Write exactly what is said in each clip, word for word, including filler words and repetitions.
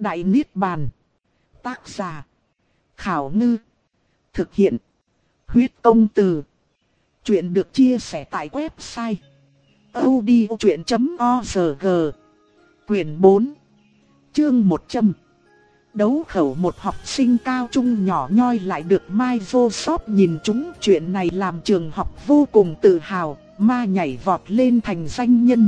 Đại Niết Bàn. Tác giả: Khảo Ngư. Thực hiện: Huyết Công Từ. Chuyện được chia sẻ tại website audiochuyện chấm org. Quyển bốn, chương một trăm. Đấu khẩu. Một học sinh cao trung nhỏ nhoi lại được Microsoft nhìn trúng. Chuyện này làm trường học vô cùng tự hào. Ma nhảy vọt lên thành danh nhân.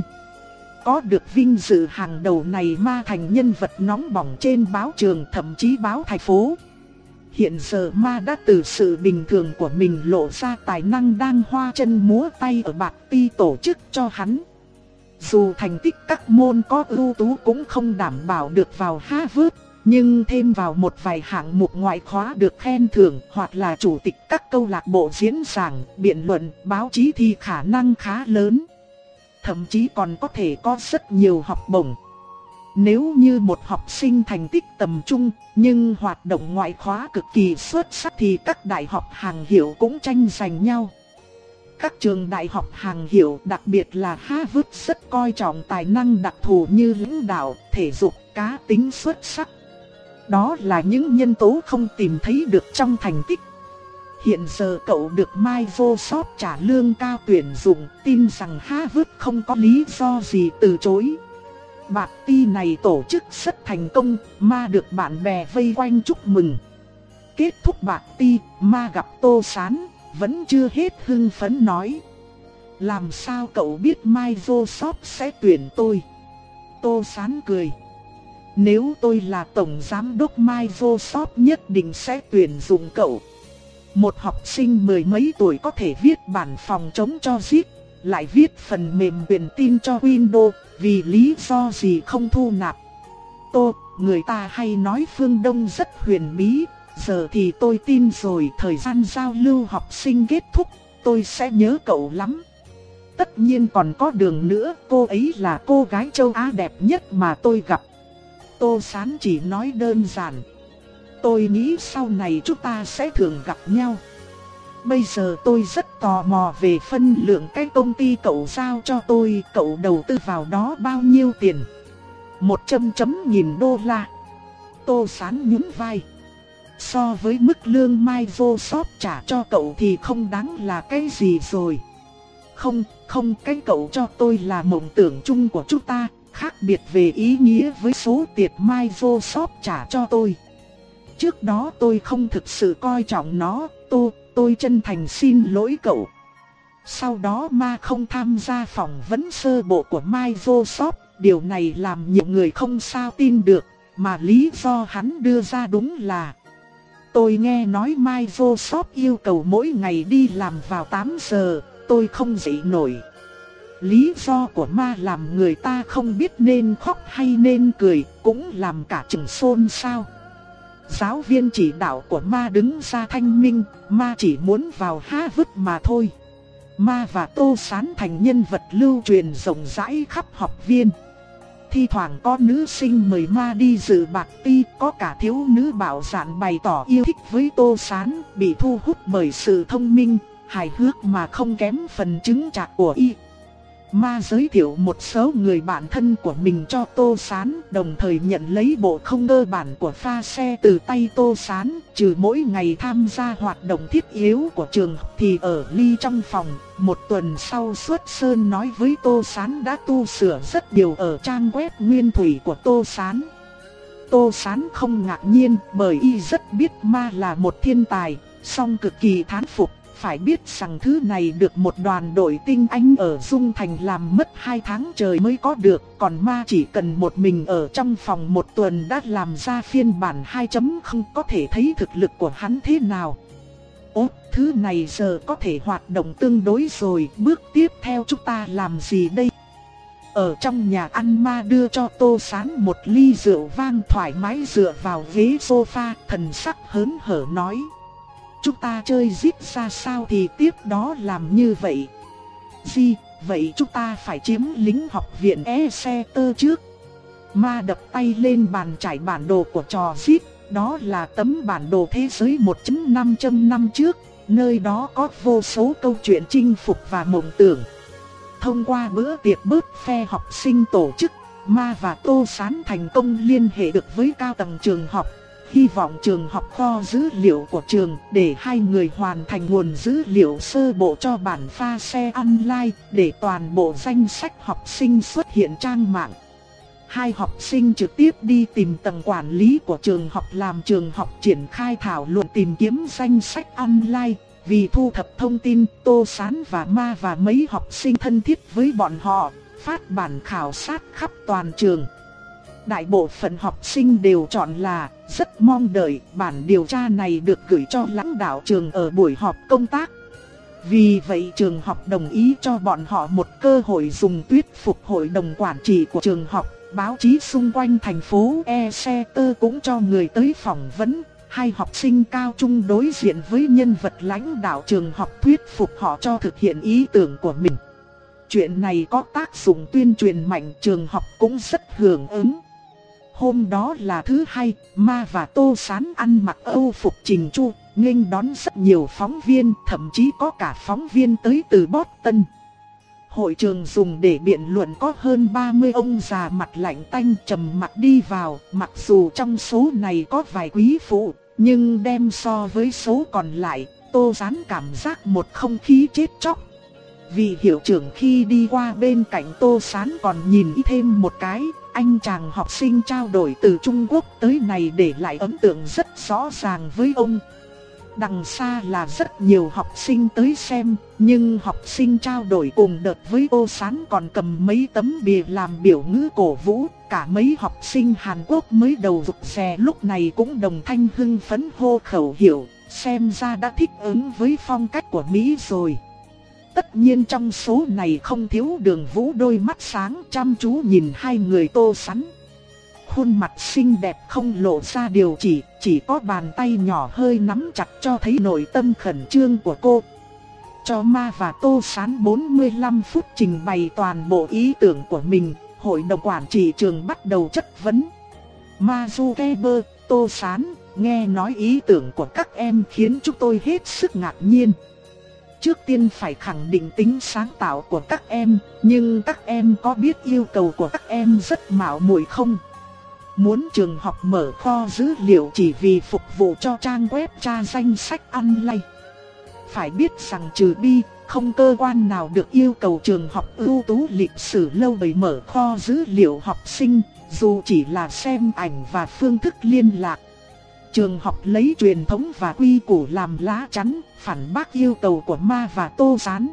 Có được vinh dự hàng đầu này, Ma thành nhân vật nóng bỏng trên báo trường, thậm chí báo thành phố. Hiện giờ Ma đã từ sự bình thường của mình lộ ra tài năng đang hoa chân múa tay ở Bạc Ti tổ chức cho hắn. Dù thành tích các môn có ưu tú cũng không đảm bảo được vào Harvard, nhưng thêm vào một vài hạng mục ngoại khóa được khen thưởng hoặc là chủ tịch các câu lạc bộ diễn giảng, biện luận, báo chí thì khả năng khá lớn. Thậm chí còn có thể có rất nhiều học bổng. Nếu như một học sinh thành tích tầm trung, nhưng hoạt động ngoại khóa cực kỳ xuất sắc thì các đại học hàng hiệu cũng tranh giành nhau. Các trường đại học hàng hiệu, đặc biệt là Harvard, rất coi trọng tài năng đặc thù như lãnh đạo, thể dục, cá tính xuất sắc. Đó là những nhân tố không tìm thấy được trong thành tích. Hiện giờ cậu được Microsoft trả lương cao tuyển dụng, tin rằng Harvard không có lý do gì từ chối. Bạc Ti này tổ chức rất thành công, Ma được bạn bè vây quanh chúc mừng. Kết thúc Bạc Ti, Ma gặp Tô Sán, vẫn chưa hết hưng phấn nói: làm sao cậu biết Microsoft sẽ tuyển tôi? Tô Sán cười: nếu tôi là tổng giám đốc Microsoft nhất định sẽ tuyển dụng cậu. Một học sinh mười mấy tuổi có thể viết bản phòng chống cho zip, lại viết phần mềm truyền tin cho Windows, vì lý do gì không thu nạp? Tô, người ta hay nói phương Đông rất huyền bí, giờ thì tôi tin rồi. Thời gian giao lưu học sinh kết thúc, tôi sẽ nhớ cậu lắm. Tất nhiên còn có Đường nữa, cô ấy là cô gái châu Á đẹp nhất mà tôi gặp. Tô Sán chỉ nói đơn giản: tôi nghĩ sau này chúng ta sẽ thường gặp nhau. Bây giờ tôi rất tò mò về phân lượng cái công ty cậu giao cho tôi, cậu đầu tư vào đó bao nhiêu tiền? Một trăm chấm nghìn đô la. Tô Sán nhún vai: so với mức lương Microsoft trả cho cậu thì không đáng là cái gì rồi. Không, không, cái cậu cho tôi là mộng tưởng chung của chúng ta, khác biệt về ý nghĩa với số tiền Microsoft trả cho tôi. Trước đó tôi không thực sự coi trọng nó, tôi, tôi chân thành xin lỗi cậu. Sau đó Ma không tham gia phỏng vấn sơ bộ của Microsoft, điều này làm nhiều người không sao tin được, mà lý do hắn đưa ra đúng là: tôi nghe nói Microsoft yêu cầu mỗi ngày đi làm vào tám giờ, tôi không dậy nổi. Lý do của Ma làm người ta không biết nên khóc hay nên cười, cũng làm cả trường xôn xao. Giáo viên chỉ đạo của Ma đứng ra thanh minh: Ma chỉ muốn vào Harvard mà thôi. Ma và Tô Sán thành nhân vật lưu truyền rộng rãi khắp học viên. Thi thoảng có nữ sinh mời Ma đi dự Bạc Ti, có cả thiếu nữ bạo dạn bày tỏ yêu thích với Tô Sán, bị thu hút bởi sự thông minh, hài hước mà không kém phần chứng chạc của y. Ma giới thiệu một số người bạn thân của mình cho Tô Sán, đồng thời nhận lấy bộ không cơ bản của pha xe từ tay Tô Sán. Trừ mỗi ngày tham gia hoạt động thiết yếu của trường thì ở ly trong phòng. Một tuần sau, Xuất Sơn nói với Tô Sán đã tu sửa rất nhiều ở trang web nguyên thủy của Tô Sán. Tô Sán không ngạc nhiên, bởi y rất biết Ma là một thiên tài, song cực kỳ thán phục. Phải biết rằng thứ này được một đoàn đội tinh anh ở Dung Thành làm mất hai tháng trời mới có được, còn Ma chỉ cần một mình ở trong phòng một tuần đã làm ra phiên bản hai chấm không, có thể thấy thực lực của hắn thế nào. Ồ, thứ này giờ có thể hoạt động tương đối rồi, bước tiếp theo chúng ta làm gì đây? Ở trong nhà ăn, Ma đưa cho Tô Sán một ly rượu vang, thoải mái dựa vào ghế sofa, thần sắc hớn hở nói: chúng ta chơi zip ra sao thì tiếp đó làm như vậy. Gì, vậy chúng ta phải chiếm lính học viện Exeter trước. Ma đập tay lên bàn trải bản đồ của trò zip, đó là tấm bản đồ thế giới một chấm năm năm trước, nơi đó có vô số câu chuyện chinh phục và mộng tưởng. Thông qua bữa tiệc buffet học sinh tổ chức, Ma và Tô Sán thành công liên hệ được với cao tầng trường học, hy vọng trường học kho dữ liệu của trường để hai người hoàn thành nguồn dữ liệu sơ bộ cho bản pha xe online để toàn bộ danh sách học sinh xuất hiện trang mạng. Hai học sinh trực tiếp đi tìm tầng quản lý của trường học làm trường học triển khai thảo luận tìm kiếm danh sách online. Vì thu thập thông tin, Tô Sán và Ma và mấy học sinh thân thiết với bọn họ, phát bản khảo sát khắp toàn trường. Đại bộ phận học sinh đều chọn là rất mong đợi bản điều tra này được gửi cho lãnh đạo trường ở buổi họp công tác. Vì vậy trường học đồng ý cho bọn họ một cơ hội dùng thuyết phục hội đồng quản trị của trường học. Báo chí xung quanh thành phố Exeter cũng cho người tới phỏng vấn. Hai học sinh cao trung đối diện với nhân vật lãnh đạo trường học thuyết phục họ cho thực hiện ý tưởng của mình. Chuyện này có tác dụng tuyên truyền mạnh, trường học cũng rất hưởng ứng. Hôm đó là thứ hai, Ma và Tô Sán ăn mặc Âu phục chỉnh chu, nghênh đón rất nhiều phóng viên, thậm chí có cả phóng viên tới từ Boston. Hội trường dùng để biện luận có hơn ba mươi ông già mặt lạnh tanh trầm mặc đi vào, mặc dù trong số này có vài quý phụ, nhưng đem so với số còn lại, Tô Sán cảm giác một không khí chết chóc. Vị hiệu trưởng khi đi qua bên cạnh Tô Sán còn nhìn thêm một cái, anh chàng học sinh trao đổi từ Trung Quốc tới này để lại ấn tượng rất rõ ràng với ông. Đằng xa là rất nhiều học sinh tới xem, nhưng học sinh trao đổi cùng đợt với Tô Sán còn cầm mấy tấm bìa làm biểu ngữ cổ vũ. Cả mấy học sinh Hàn Quốc mới đầu rụt rè lúc này cũng đồng thanh hưng phấn hô khẩu hiệu, xem ra đã thích ứng với phong cách của Mỹ rồi. Tất nhiên trong số này không thiếu Đường Vũ đôi mắt sáng chăm chú nhìn hai người Tô Sán. Khuôn mặt xinh đẹp không lộ ra điều chỉ, chỉ có bàn tay nhỏ hơi nắm chặt cho thấy nội tâm khẩn trương của cô. Cho Ma và Tô Sán bốn mươi lăm phút trình bày toàn bộ ý tưởng của mình, hội đồng quản trị trường bắt đầu chất vấn. Mazukeber, Tô Sán, nghe nói ý tưởng của các em khiến chúng tôi hết sức ngạc nhiên. Trước tiên phải khẳng định tính sáng tạo của các em, nhưng các em có biết yêu cầu của các em rất mạo muội không? Muốn trường học mở kho dữ liệu chỉ vì phục vụ cho trang web tra danh sách online. Phải biết rằng trừ bi, không cơ quan nào được yêu cầu trường học ưu tú lịch sử lâu đời mở kho dữ liệu học sinh, dù chỉ là xem ảnh và phương thức liên lạc. Trường học lấy truyền thống và quy củ làm lá chắn, phản bác yêu cầu của Ma và Tô Sán.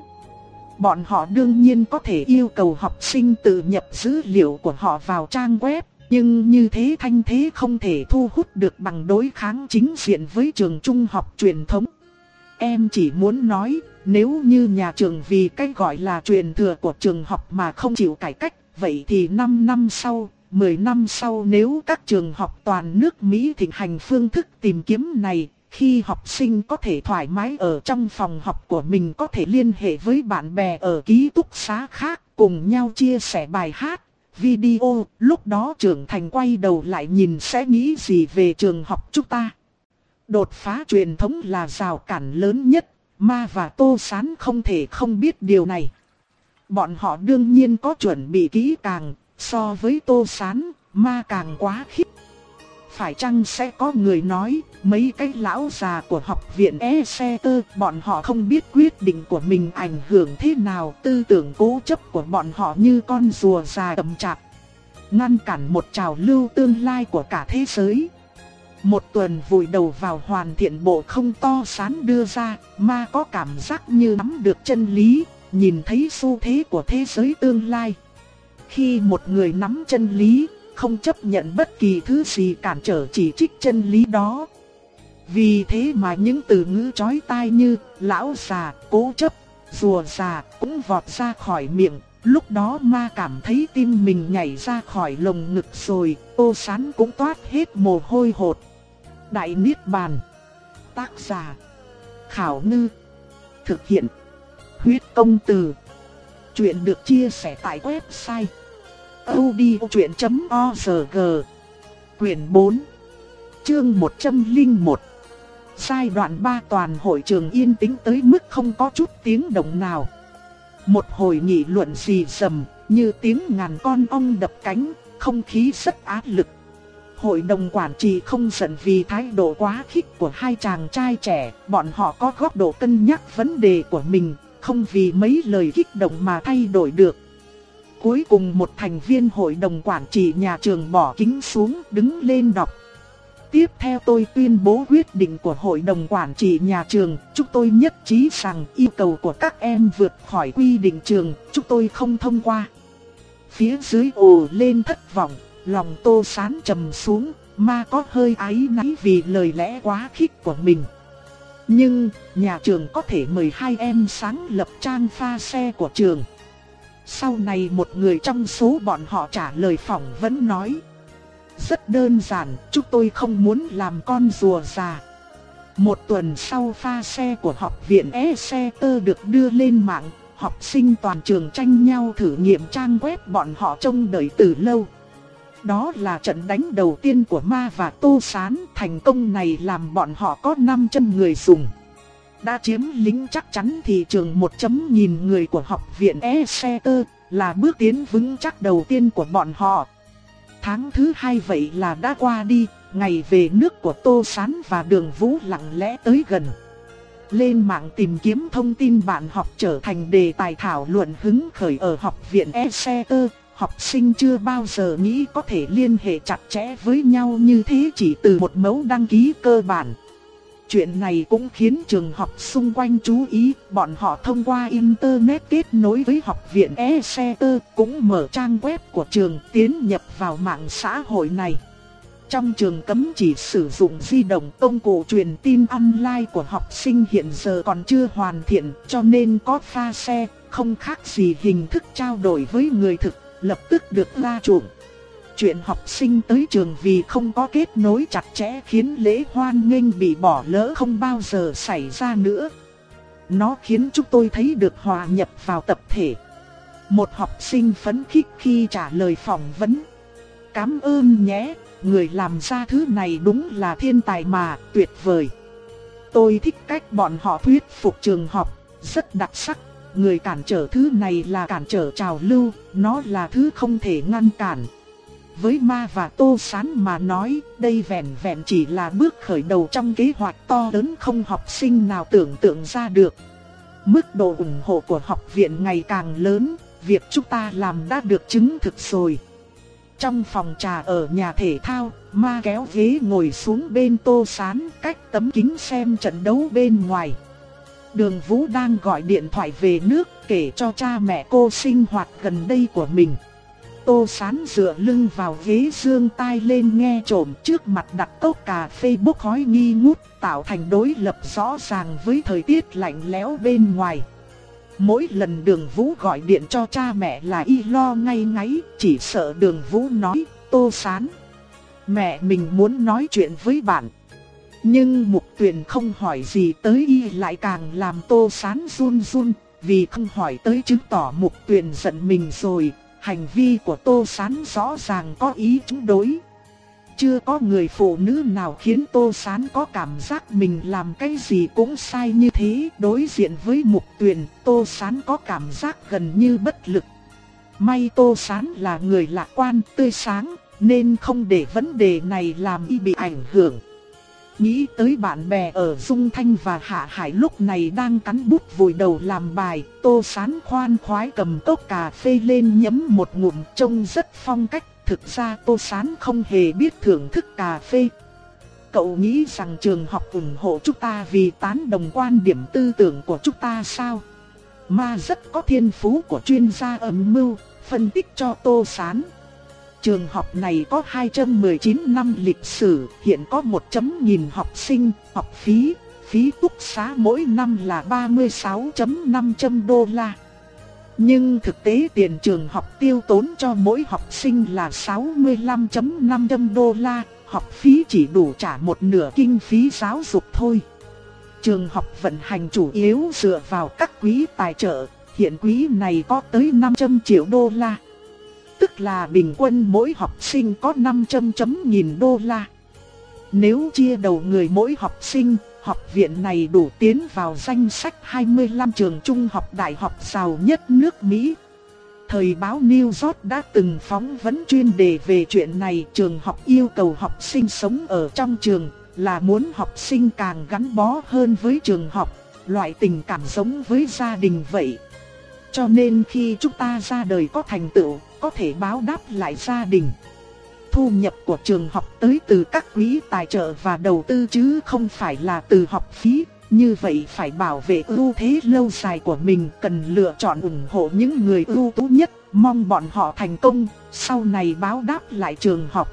Bọn họ đương nhiên có thể yêu cầu học sinh tự nhập dữ liệu của họ vào trang web, nhưng như thế thanh thế không thể thu hút được bằng đối kháng chính diện với trường trung học truyền thống. Em chỉ muốn nói, nếu như nhà trường vì cái gọi là truyền thừa của trường học mà không chịu cải cách, vậy thì năm năm sau, mười năm sau nếu các trường học toàn nước Mỹ thịnh hành phương thức tìm kiếm này, khi học sinh có thể thoải mái ở trong phòng học của mình, có thể liên hệ với bạn bè ở ký túc xá khác, cùng nhau chia sẻ bài hát, video, lúc đó trưởng thành quay đầu lại nhìn sẽ nghĩ gì về trường học chúng ta. Đột phá truyền thống là rào cản lớn nhất, Ma và Tô Sán không thể không biết điều này. Bọn họ đương nhiên có chuẩn bị kỹ càng, so với Tô Sán, Ma càng quá khích. Phải chăng sẽ có người nói, mấy cái lão già của học viện Exeter, bọn họ không biết quyết định của mình ảnh hưởng thế nào, tư tưởng cố chấp của bọn họ như con rùa già chậm chạp, ngăn cản một trào lưu tương lai của cả thế giới. Một tuần vùi đầu vào hoàn thiện bộ không Tô Sán đưa ra, Ma có cảm giác như nắm được chân lý, nhìn thấy xu thế của thế giới tương lai. Khi một người nắm chân lý, không chấp nhận bất kỳ thứ gì cản trở chỉ trích chân lý đó. Vì thế mà những từ ngữ chói tai như lão già, cố chấp, rùa già cũng vọt ra khỏi miệng. Lúc đó Ma cảm thấy tim mình nhảy ra khỏi lồng ngực rồi, Tô Sán cũng toát hết mồ hôi hột. Đại Niết Bàn. Tác giả Khảo Ngư. Thực hiện Huyết Công Từ. Chuyện được chia sẻ tại website audiochuyện chấm org. Quyển bốn, chương một trăm lẻ một. Giai đoạn ba, toàn hội trường yên tĩnh tới mức không có chút tiếng động nào. Một hồi nghị luận rì rầm, như tiếng ngàn con ong đập cánh, không khí rất áp lực. Hội đồng quản trị không giận vì thái độ quá khích của hai chàng trai trẻ, bọn họ có góc độ cân nhắc vấn đề của mình, không vì mấy lời kích động mà thay đổi được. Cuối cùng một thành viên hội đồng quản trị nhà trường bỏ kính xuống, đứng lên đọc. Tiếp theo tôi tuyên bố quyết định của hội đồng quản trị nhà trường, chúng tôi nhất trí rằng yêu cầu của các em vượt khỏi quy định trường, chúng tôi không thông qua. Phía dưới ồ lên thất vọng, lòng Tô Sán trầm xuống, Ma có hơi áy náy vì lời lẽ quá khích của mình. Nhưng, nhà trường có thể mời hai em sáng lập trang pha xe của trường. Sau này một người trong số bọn họ trả lời phỏng vấn nói. Rất đơn giản, chúng tôi không muốn làm con rùa già. Một tuần sau pha xe của học viện Exeter được đưa lên mạng, học sinh toàn trường tranh nhau thử nghiệm trang web bọn họ trông đợi từ lâu. Đó là trận đánh đầu tiên của Ma và Tô Sán, thành công này làm bọn họ có năm trăm người dùng. Đã chiếm lĩnh chắc chắn thị trường một chấm nghìn người của học viện Exeter, là bước tiến vững chắc đầu tiên của bọn họ. Tháng thứ hai vậy là đã qua đi, ngày về nước của Tô Sán và Đường Vũ lặng lẽ tới gần. Lên mạng tìm kiếm thông tin bạn học trở thành đề tài thảo luận hứng khởi ở học viện Exeter. Học sinh chưa bao giờ nghĩ có thể liên hệ chặt chẽ với nhau như thế chỉ từ một mẫu đăng ký cơ bản. Chuyện này cũng khiến trường học xung quanh chú ý, bọn họ thông qua Internet kết nối với học viện Exeter, cũng mở trang web của trường tiến nhập vào mạng xã hội này. Trong trường cấm chỉ sử dụng di động, công cụ truyền tin online của học sinh hiện giờ còn chưa hoàn thiện, cho nên có pha xe, không khác gì hình thức trao đổi với người thực, lập tức được la chuộng. Chuyện học sinh tới trường vì không có kết nối chặt chẽ khiến lễ hoan nghênh bị bỏ lỡ không bao giờ xảy ra nữa. Nó khiến chúng tôi thấy được hòa nhập vào tập thể. Một học sinh phấn khích khi trả lời phỏng vấn. Cảm ơn nhé, người làm ra thứ này đúng là thiên tài mà, tuyệt vời. Tôi thích cách bọn họ thuyết phục trường học, rất đặc sắc. Người cản trở thứ này là cản trở trào lưu, nó là thứ không thể ngăn cản. Với Ma và Tô Sán mà nói, đây vẹn vẹn chỉ là bước khởi đầu trong kế hoạch to lớn không học sinh nào tưởng tượng ra được. Mức độ ủng hộ của học viện ngày càng lớn, việc chúng ta làm đã được chứng thực rồi. Trong phòng trà ở nhà thể thao, Ma kéo ghế ngồi xuống bên Tô Sán, cách tấm kính xem trận đấu bên ngoài. Đường Vũ đang gọi điện thoại về nước kể cho cha mẹ cô sinh hoạt gần đây của mình. Tô Sán dựa lưng vào ghế giương tai lên nghe trộm, trước mặt đặt cốc cà phê bốc khói nghi ngút, tạo thành đối lập rõ ràng với thời tiết lạnh lẽo bên ngoài. Mỗi lần Đường Vũ gọi điện cho cha mẹ là y lo ngay ngáy, chỉ sợ Đường Vũ nói, Tô Sán, mẹ mình muốn nói chuyện với bạn. Nhưng Mục Tuyền không hỏi gì tới y lại càng làm Tô Sán run run, vì không hỏi tới chứng tỏ Mục Tuyền giận mình rồi. Hành vi của Tô Sán rõ ràng có ý chống đối. Chưa có người phụ nữ nào khiến Tô Sán có cảm giác mình làm cái gì cũng sai như thế. Đối diện với Mục Tuyền, Tô Sán có cảm giác gần như bất lực. May Tô Sán là người lạc quan, tươi sáng, nên không để vấn đề này làm y bị ảnh hưởng. Nghĩ tới bạn bè ở Dung Thanh và Hạ Hải lúc này đang cắn bút vùi đầu làm bài, Tô Sán khoan khoái cầm cốc cà phê lên nhấm một ngụm, trông rất phong cách. Thực ra Tô Sán không hề biết thưởng thức cà phê. Cậu nghĩ rằng trường học ủng hộ chúng ta vì tán đồng quan điểm tư tưởng của chúng ta sao? Ma rất có thiên phú của chuyên gia âm mưu, phân tích cho Tô Sán. Trường học này có hai trăm mười chín năm lịch sử, hiện có một chấm nghìn học sinh, học phí, phí túc xá mỗi năm là ba mươi sáu nghìn năm trăm đô la. Nhưng thực tế tiền trường học tiêu tốn cho mỗi học sinh là sáu mươi lăm nghìn năm trăm đô la, học phí chỉ đủ trả một nửa kinh phí giáo dục thôi. Trường học vận hành chủ yếu dựa vào các quỹ tài trợ, hiện quỹ này có tới năm trăm triệu đô la. Tức là bình quân mỗi học sinh có năm trăm chấm nghìn đô la. Nếu chia đầu người mỗi học sinh, học viện này đủ tiến vào danh sách hai mươi lăm trường trung học đại học giàu nhất nước Mỹ. Thời báo New York đã từng phóng vấn chuyên đề về chuyện này. Trường học yêu cầu học sinh sống ở trong trường, là muốn học sinh càng gắn bó hơn với trường học, loại tình cảm giống với gia đình vậy. Cho nên khi chúng ta ra đời có thành tựu, có thể báo đáp lại gia đình. Thu nhập của trường học tới từ các quỹ tài trợ và đầu tư chứ không phải là từ học phí. Như vậy phải bảo vệ ưu thế lâu dài của mình, cần lựa chọn ủng hộ những người ưu tú nhất, mong bọn họ thành công, sau này báo đáp lại trường học.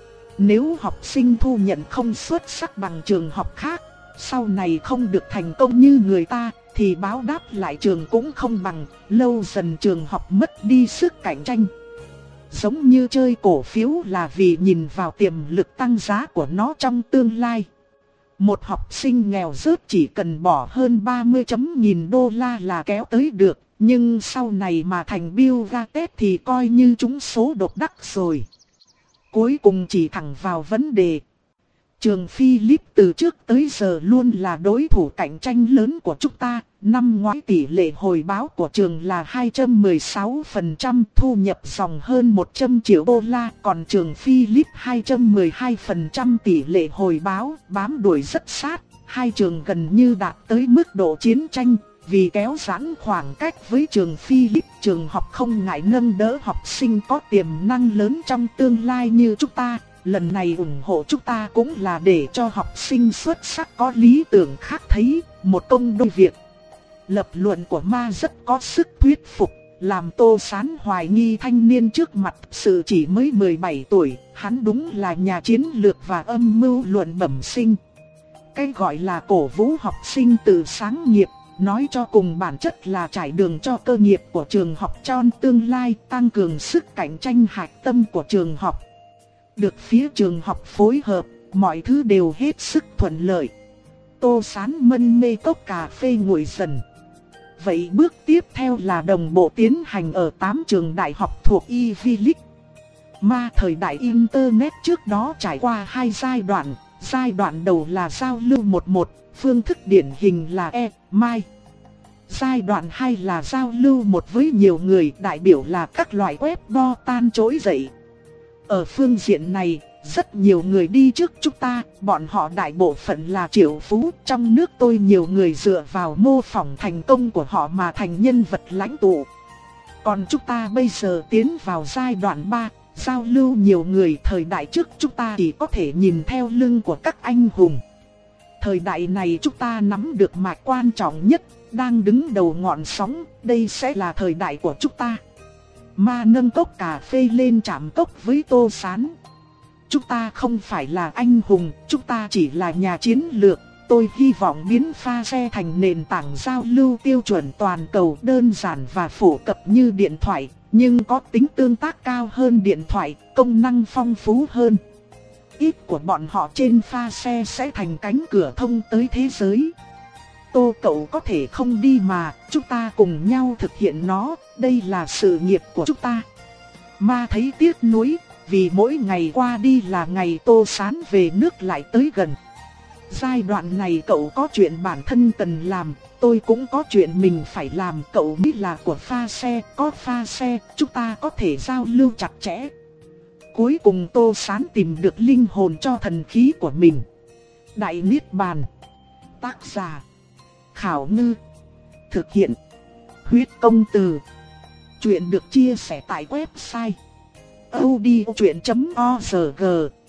Nếu học sinh thu nhận không xuất sắc bằng trường học khác, sau này không được thành công như người ta, thì báo đáp lại trường cũng không bằng, lâu dần trường học mất đi sức cạnh tranh. Giống như chơi cổ phiếu là vì nhìn vào tiềm lực tăng giá của nó trong tương lai. Một học sinh nghèo rớt chỉ cần bỏ hơn ba mươi chấm nghìn đô la là kéo tới được, nhưng sau này mà thành Bill Gates thì coi như trúng số độc đắc rồi. Cuối cùng chỉ thẳng vào vấn đề. Trường Philip từ trước tới giờ luôn là đối thủ cạnh tranh lớn của chúng ta. Năm ngoái tỷ lệ hồi báo của trường là hai trăm mười sáu phần trăm, thu nhập dòng hơn một trăm triệu đô la. Còn trường Philip hai trăm mười hai phần trăm tỷ lệ hồi báo, bám đuổi rất sát. Hai trường gần như đạt tới mức độ chiến tranh. Vì kéo giãn khoảng cách với trường Philip, trường học không ngại nâng đỡ học sinh có tiềm năng lớn trong tương lai như chúng ta. Lần này ủng hộ chúng ta cũng là để cho học sinh xuất sắc có lý tưởng khác thấy, một công đôi việc. Lập luận của Ma rất có sức thuyết phục, làm Tô Sán hoài nghi thanh niên trước mặt sự chỉ mới mười bảy tuổi, hắn đúng là nhà chiến lược và âm mưu luận bẩm sinh. Cái gọi là cổ vũ học sinh tự sáng nghiệp, nói cho cùng bản chất là trải đường cho cơ nghiệp của trường học trong tương lai, tăng cường sức cạnh tranh hạch tâm của trường học. Được phía trường học phối hợp, mọi thứ đều hết sức thuận lợi. Tô Sán mân mê cốc cà phê nguội dần. Vậy bước tiếp theo là đồng bộ tiến hành ở tám trường đại học thuộc Ivy League. Ma thời đại Internet trước đó trải qua hai giai đoạn. Giai đoạn đầu là giao lưu một một, phương thức điển hình là e-mail. Giai đoạn hai là giao lưu một với nhiều người, đại biểu là các loại web đo tan trỗi dậy. Ở phương diện này, rất nhiều người đi trước chúng ta, bọn họ đại bộ phận là triệu phú. Trong nước tôi nhiều người dựa vào mô phỏng thành công của họ mà thành nhân vật lãnh tụ. Còn chúng ta bây giờ tiến vào giai đoạn ba, giao lưu nhiều người. Thời đại trước chúng ta chỉ có thể nhìn theo lưng của các anh hùng. Thời đại này chúng ta nắm được mạch quan trọng nhất, đang đứng đầu ngọn sóng, đây sẽ là thời đại của chúng ta. Ma nâng cốc cà phê lên chạm cốc với Tô Sán. Chúng ta không phải là anh hùng, chúng ta chỉ là nhà chiến lược. Tôi hy vọng biến pha xe thành nền tảng giao lưu tiêu chuẩn toàn cầu, đơn giản và phổ cập như điện thoại, nhưng có tính tương tác cao hơn điện thoại, công năng phong phú hơn. Ít của bọn họ trên pha xe sẽ thành cánh cửa thông tới thế giới. Tô cậu có thể không đi mà, chúng ta cùng nhau thực hiện nó, đây là sự nghiệp của chúng ta. Ma thấy tiếc nuối, vì mỗi ngày qua đi là ngày Tô Sán về nước lại tới gần. Giai đoạn này cậu có chuyện bản thân cần làm, tôi cũng có chuyện mình phải làm. Cậu biết là của pha xe, có pha xe, chúng ta có thể giao lưu chặt chẽ. Cuối cùng Tô Sán tìm được linh hồn cho thần khí của mình. Đại Niết Bàn. Tác giả Khảo Ngư. Thực hiện Huyết Công Từ. Chuyện được chia sẻ tại website audiochuyện chấm org.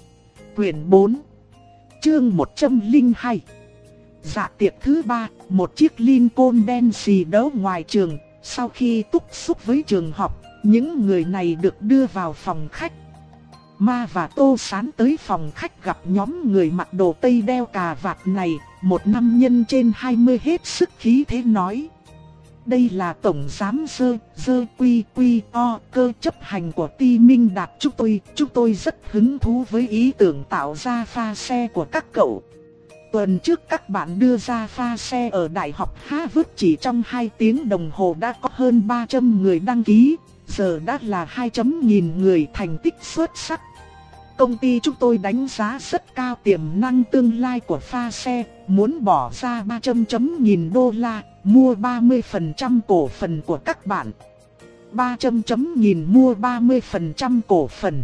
Quyển bốn, chương một trăm lẻ hai. Dạ tiệc thứ ba, một chiếc Lincoln đen xì đỗ ngoài trường. Sau khi túc xúc với trường học, những người này được đưa vào phòng khách. Ma và Tô Sán tới phòng khách gặp nhóm người mặc đồ tây đeo cà vạt này. Một nam nhân trên hai mươi hết sức khí thế nói: đây là tổng giám dơ, dơ quy quy o cơ chấp hành của Ti Minh Đạt chúng tôi. Chúng tôi rất hứng thú với ý tưởng tạo ra pha xe của các cậu. Tuần trước các bạn đưa ra pha xe ở Đại học Harvard, chỉ trong hai tiếng đồng hồ đã có hơn ba trăm người đăng ký. Giờ đã là hai trăm nghìn người, thành tích xuất sắc. Công ty chúng tôi đánh giá rất cao tiềm năng tương lai của pha xe, muốn bỏ ra ba trăm nghìn đô la, mua ba mươi phần trăm cổ phần của các bạn. ba chấm chấm nhìn mua ba mươi phần trăm cổ phần.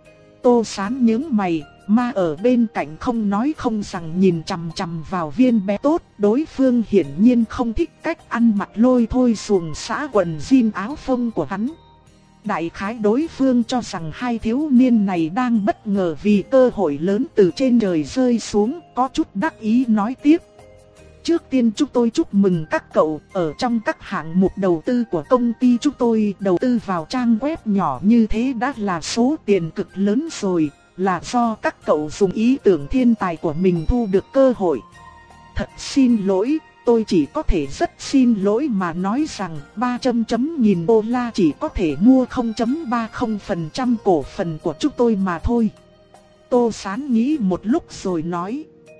Tô Sán nhướng mày, mà ở bên cạnh không nói không rằng nhìn chằm chằm vào Viên Béo Tốt. Đối phương hiển nhiên không thích cách ăn mặc lôi thôi xuồng xã quần jean áo phông của hắn. Đại khái đối phương cho rằng hai thiếu niên này đang bất ngờ vì cơ hội lớn từ trên trời rơi xuống, có chút đắc ý nói tiếp. Trước tiên chúng tôi chúc mừng các cậu, ở trong các hạng mục đầu tư của công ty chúng tôi đầu tư vào trang web nhỏ như thế đã là số tiền cực lớn rồi, là do các cậu dùng ý tưởng thiên tài của mình thu được cơ hội. Thật xin lỗi, tôi chỉ có thể rất xin lỗi mà nói rằng ba chấm chấm nghìn đô la chỉ có thể mua không phẩy ba mươi phần trăm cổ phần của chúng tôi mà thôi. Tô Sán nghĩ một lúc rồi nói.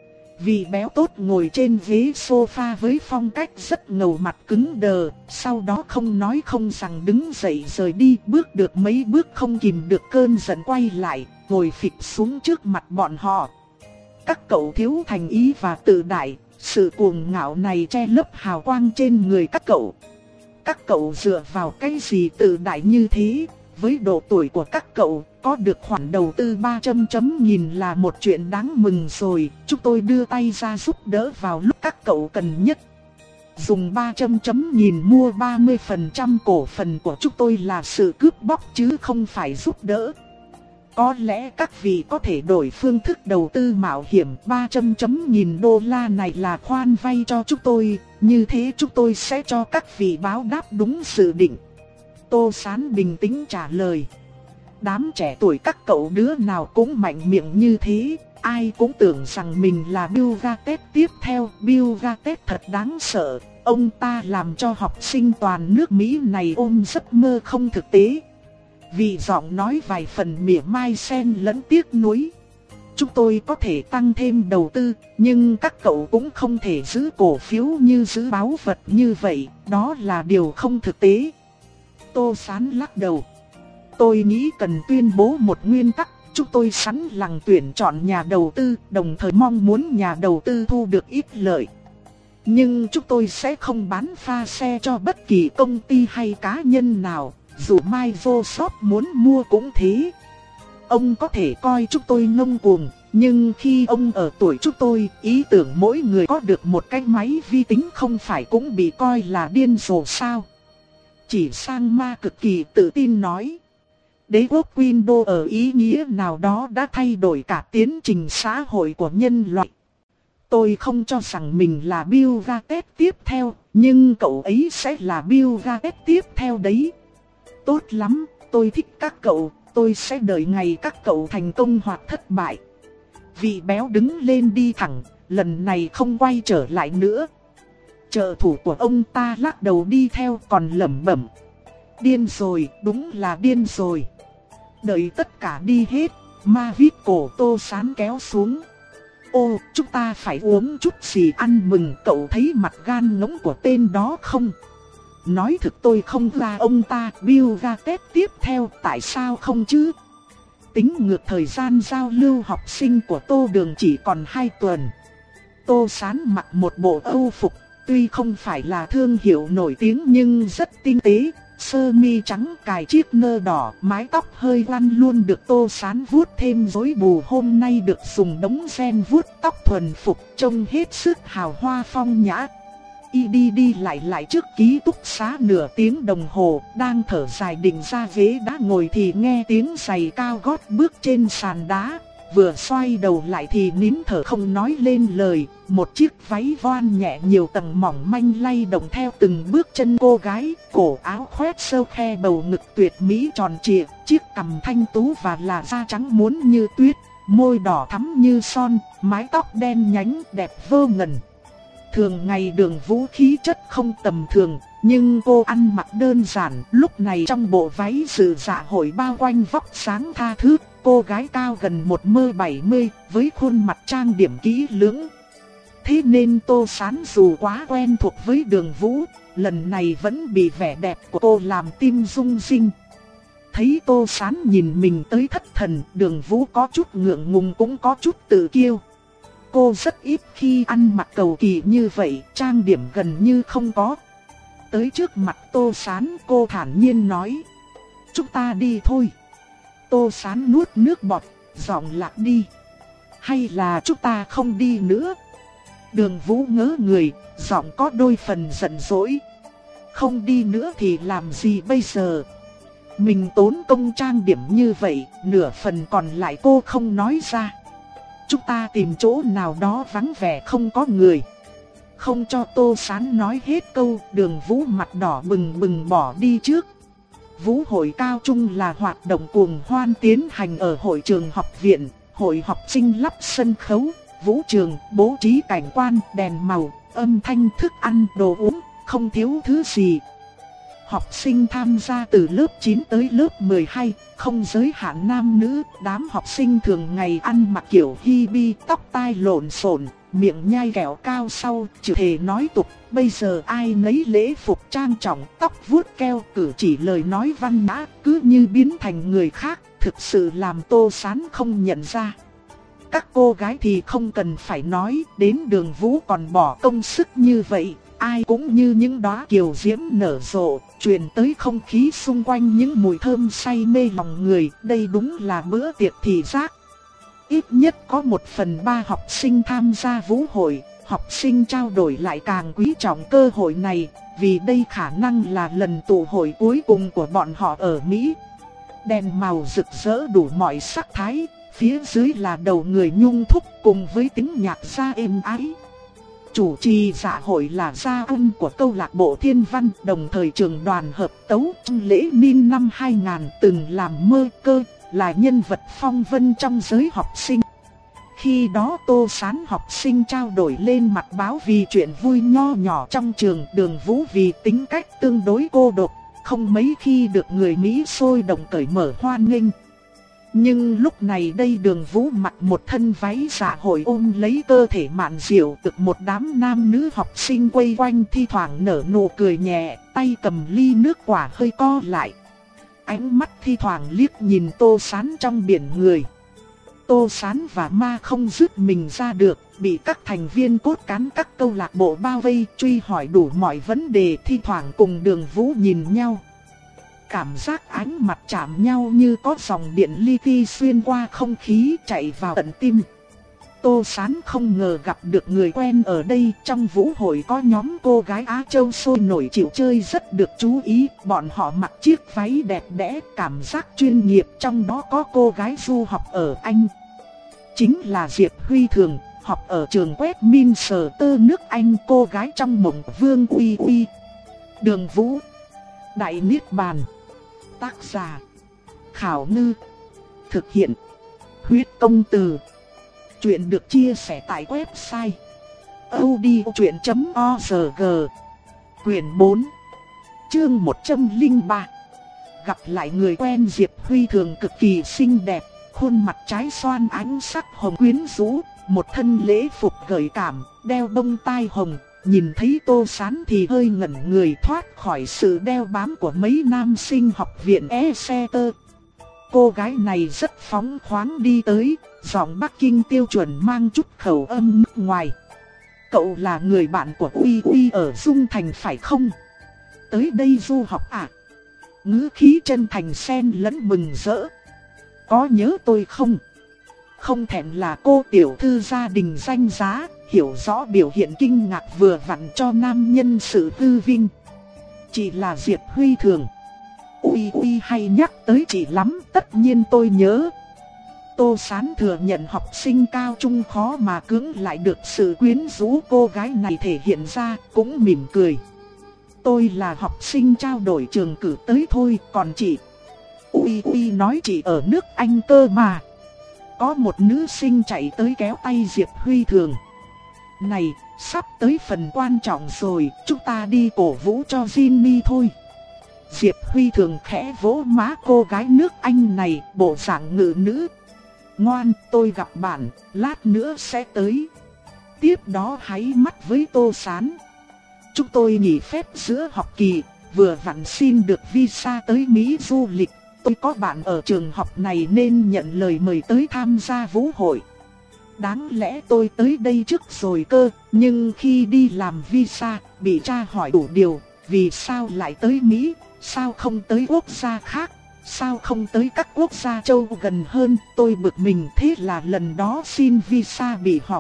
Vị Béo Tốt ngồi trên ghế sofa với phong cách rất ngầu mặt cứng đờ, sau đó không nói không rằng đứng dậy rời đi, bước được mấy bước không kìm được cơn giận quay lại, ngồi phịch xuống trước mặt bọn họ. Các cậu thiếu thành ý và tự đại, sự cuồng ngạo này che lấp hào quang trên người các cậu. Các cậu dựa vào cái gì tự đại như thế? Với độ tuổi của các cậu, có được khoản đầu tư ba chấm chấm nghìn là một chuyện đáng mừng rồi. Chúng tôi đưa tay ra giúp đỡ vào lúc các cậu cần nhất. Dùng ba chấm chấm nghìn mua ba mươi phần trăm cổ phần của chúng tôi là sự cướp bóc chứ không phải giúp đỡ. Có lẽ các vị có thể đổi phương thức đầu tư mạo hiểm. Ba chấm chấm nghìn đô la này là khoan vay cho chúng tôi, như thế chúng tôi sẽ cho các vị báo đáp đúng dự định. Tô Sán bình tĩnh trả lời. Đám trẻ tuổi các cậu đứa nào cũng mạnh miệng như thế, ai cũng tưởng rằng mình là Bill Gates tiếp theo. Bill Gates thật đáng sợ, ông ta làm cho học sinh toàn nước Mỹ này ôm giấc mơ không thực tế. Vì giọng nói vài phần mỉa mai xen lẫn tiếc nuối. Chúng tôi có thể tăng thêm đầu tư, nhưng các cậu cũng không thể giữ cổ phiếu như giữ báu vật như vậy, đó là điều không thực tế. Tô Sán lắc đầu. Tôi nghĩ cần tuyên bố một nguyên tắc, chúng tôi sẵn lòng tuyển chọn nhà đầu tư, đồng thời mong muốn nhà đầu tư thu được ít lợi. Nhưng chúng tôi sẽ không bán pha xe cho bất kỳ công ty hay cá nhân nào, dù Microsoft muốn mua cũng thế. Ông có thể coi chúng tôi ngông cuồng, nhưng khi ông ở tuổi chúng tôi, ý tưởng mỗi người có được một cái máy vi tính không phải cũng bị coi là điên rồ sao? Chỉ sang ma cực kỳ tự tin nói. Đế quốc Windows ở ý nghĩa nào đó đã thay đổi cả tiến trình xã hội của nhân loại. Tôi không cho rằng mình là Bill Gates tiếp theo, nhưng cậu ấy sẽ là Bill Gates tiếp theo đấy. Tốt lắm, tôi thích các cậu, tôi sẽ đợi ngày các cậu thành công hoặc thất bại. Vị Béo đứng lên đi thẳng, lần này không quay trở lại nữa. Trợ thủ của ông ta lắc đầu đi theo còn lẩm bẩm. Điên rồi, đúng là điên rồi. Đợi tất cả đi hết, ma vít cổ Tô Sán kéo xuống. Ô, chúng ta phải uống chút gì ăn mừng, cậu thấy mặt gan ngỗng của tên đó không? Nói thực tôi không ra ông ta, Bill Gates tiếp theo, tại sao không chứ? Tính ngược thời gian giao lưu học sinh của Tô Đường chỉ còn hai tuần. Tô Sán mặc một bộ âu phục, tuy không phải là thương hiệu nổi tiếng nhưng rất tinh tế. Sơ mi trắng cài chiếc nơ đỏ, mái tóc hơi lăn luôn được Tô Sán vuốt thêm rối bù, hôm nay được dùng đống ren vuốt tóc thuần phục, trông hết sức hào hoa phong nhã. Y đi đi lại lại trước ký túc xá nửa tiếng đồng hồ, đang thở dài định ra ghế đá ngồi thì nghe tiếng giày cao gót bước trên sàn đá. Vừa xoay đầu lại thì nín thở không nói lên lời, một chiếc váy voan nhẹ nhiều tầng mỏng manh lay động theo từng bước chân cô gái, cổ áo khoét sâu khe bầu ngực tuyệt mỹ tròn trịa, chiếc cằm thanh tú và là da trắng muốn như tuyết, môi đỏ thắm như son, mái tóc đen nhánh đẹp vô ngần. Thường ngày Đường Vũ khí chất không tầm thường, nhưng cô ăn mặc đơn giản, lúc này trong bộ váy dự dạ hội bao quanh vóc sáng tha thướt. Cô gái cao gần một mơ bảy mươi, với khuôn mặt trang điểm kỹ lưỡng. Thế nên Tô Sán dù quá quen thuộc với Đường Vũ, lần này vẫn bị vẻ đẹp của cô làm tim rung rinh. Thấy Tô Sán nhìn mình tới thất thần, Đường Vũ có chút ngượng ngùng cũng có chút tự kiêu. Cô rất ít khi ăn mặc cầu kỳ như vậy, trang điểm gần như không có. tới trước mặt Tô Sán, cô thản nhiên nói. Chúng ta đi thôi. Tô Sán nuốt nước bọt, giọng lạc đi. Hay là chúng ta không đi nữa? Đường Vũ ngớ người, giọng có đôi phần giận dỗi. Không đi nữa thì làm gì bây giờ? Mình tốn công trang điểm như vậy, nửa phần còn lại cô không nói ra. Chúng ta tìm chỗ nào đó vắng vẻ không có người. Không cho Tô Sán nói hết câu, Đường Vũ mặt đỏ bừng bừng bỏ đi trước. Vũ hội cao trung là hoạt động cuồng hoan tiến hành ở hội trường học viện. Hội học sinh lắp sân khấu, vũ trường, bố trí cảnh quan, đèn màu, âm thanh, thức ăn, đồ uống, không thiếu thứ gì. Học sinh tham gia từ lớp chín tới lớp mười hai, không giới hạn nam nữ. Đám học sinh thường ngày ăn mặc kiểu hippie, tóc tai lộn xộn, miệng nhai kẹo cao sau, chữ thề nói tục. Bây giờ ai nấy lễ phục trang trọng, tóc vuốt keo, cử chỉ lời nói văn nhã, cứ như biến thành người khác, thực sự làm Tô Sán không nhận ra. Các cô gái thì không cần phải nói, đến Đường Vũ còn bỏ công sức như vậy, ai cũng như những đóa kiều diễm nở rộ, truyền tới không khí xung quanh những mùi thơm say mê lòng người, đây đúng là bữa tiệc thị giác. Ít nhất có một phần ba học sinh tham gia vũ hội, học sinh trao đổi lại càng quý trọng cơ hội này, vì đây khả năng là lần tụ hội cuối cùng của bọn họ ở Mỹ. Đèn màu rực rỡ đủ mọi sắc thái, phía dưới là đầu người nhung thúc cùng với tiếng nhạc gia êm ái. Chủ trì dạ hội là gia ân của câu lạc bộ Thiên Văn, đồng thời trường đoàn hợp tấu trong lễ niên năm hai nghìn từng làm mơ cơ, là nhân vật phong vân trong giới học sinh. Khi đó Tô Sán học sinh trao đổi lên mặt báo vì chuyện vui nho nhỏ trong trường. Đường Vũ vì tính cách tương đối cô độc, không mấy khi được người Mỹ sôi động cởi mở hoan nghênh. Nhưng lúc này đây Đường Vũ mặc một thân váy dạ hội ôm lấy cơ thể mạn diệu, được một đám nam nữ học sinh quay quanh, thi thoảng nở nụ cười nhẹ, tay cầm ly nước quả hơi co lại. Ánh mắt thi thoảng liếc nhìn Tô Sán trong biển người. Tô Sán và Ma không dứt mình ra được, bị các thành viên cốt cán các câu lạc bộ bao vây, truy hỏi đủ mọi vấn đề, thi thoảng cùng Đường Vũ nhìn nhau. Cảm giác ánh mặt chạm nhau như có dòng điện li ti xuyên qua không khí chạy vào tận tim. Tô Sán không ngờ gặp được người quen ở đây. Trong vũ hội có nhóm cô gái Á Châu sôi nổi chịu chơi rất được chú ý. Bọn họ mặc chiếc váy đẹp đẽ, cảm giác chuyên nghiệp. Trong đó có cô gái du học ở Anh, chính là Diệp Huy Thường, học ở trường Westminster nước Anh, cô gái trong mộng Vương Uy Uy. Đường Vũ, Đại Niết Bàn. Tác giả Khảo Ngư. Thực hiện Huyết Công Từ. Chuyện được chia sẻ tại website audiochuyện chấm org. Quyền bốn, chương một trăm lẻ ba. Gặp lại người quen, Diệp Huy Thường cực kỳ xinh đẹp, khuôn mặt trái xoan ánh sắc hồng quyến rũ, một thân lễ phục gợi cảm, đeo bông tai hồng. Nhìn thấy Tô Sán thì hơi ngẩn người, thoát khỏi sự đeo bám của mấy nam sinh học viện Exeter. Cô gái này rất phóng khoáng đi tới, giọng Bắc Kinh tiêu chuẩn mang chút khẩu âm nước ngoài. Cậu là người bạn của Uy Uy ở Dung Thành phải không? Tới đây du học à? Ngữ khí chân thành xen lẫn mừng rỡ. Có nhớ tôi không? Không thẹn là cô tiểu thư gia đình danh giá, hiểu rõ biểu hiện kinh ngạc vừa vặn cho nam nhân sự tư vinh. Chị là Diệp Huy Thường. Uy Uy hay nhắc tới chị lắm, tất nhiên tôi nhớ. Tô Sán thừa nhận học sinh cao trung khó mà cưỡng lại được sự quyến rũ cô gái này thể hiện ra, cũng mỉm cười. Tôi là học sinh trao đổi trường cử tới thôi, còn chị? Uy Uy nói chị ở nước Anh cơ mà. Có một nữ sinh chạy tới kéo tay Diệp Huy Thường. Này, sắp tới phần quan trọng rồi, chúng ta đi cổ vũ cho Jinny thôi. Diệp Huy Thường khẽ vỗ má cô gái nước Anh này, bộ dạng ngự nữ. Ngoan, tôi gặp bạn, lát nữa sẽ tới. Tiếp đó háy mắt với Tô Sán. Chúng tôi nghỉ phép giữa học kỳ, vừa vặn xin được visa tới Mỹ du lịch. Tôi có bạn ở trường học này nên nhận lời mời tới tham gia vũ hội. Đáng lẽ tôi tới đây trước rồi cơ, nhưng khi đi làm visa, bị tra hỏi đủ điều, vì sao lại tới Mỹ, sao không tới quốc gia khác, sao không tới các quốc gia châu gần hơn. Tôi bực mình, thế là lần đó xin visa bị hỏng.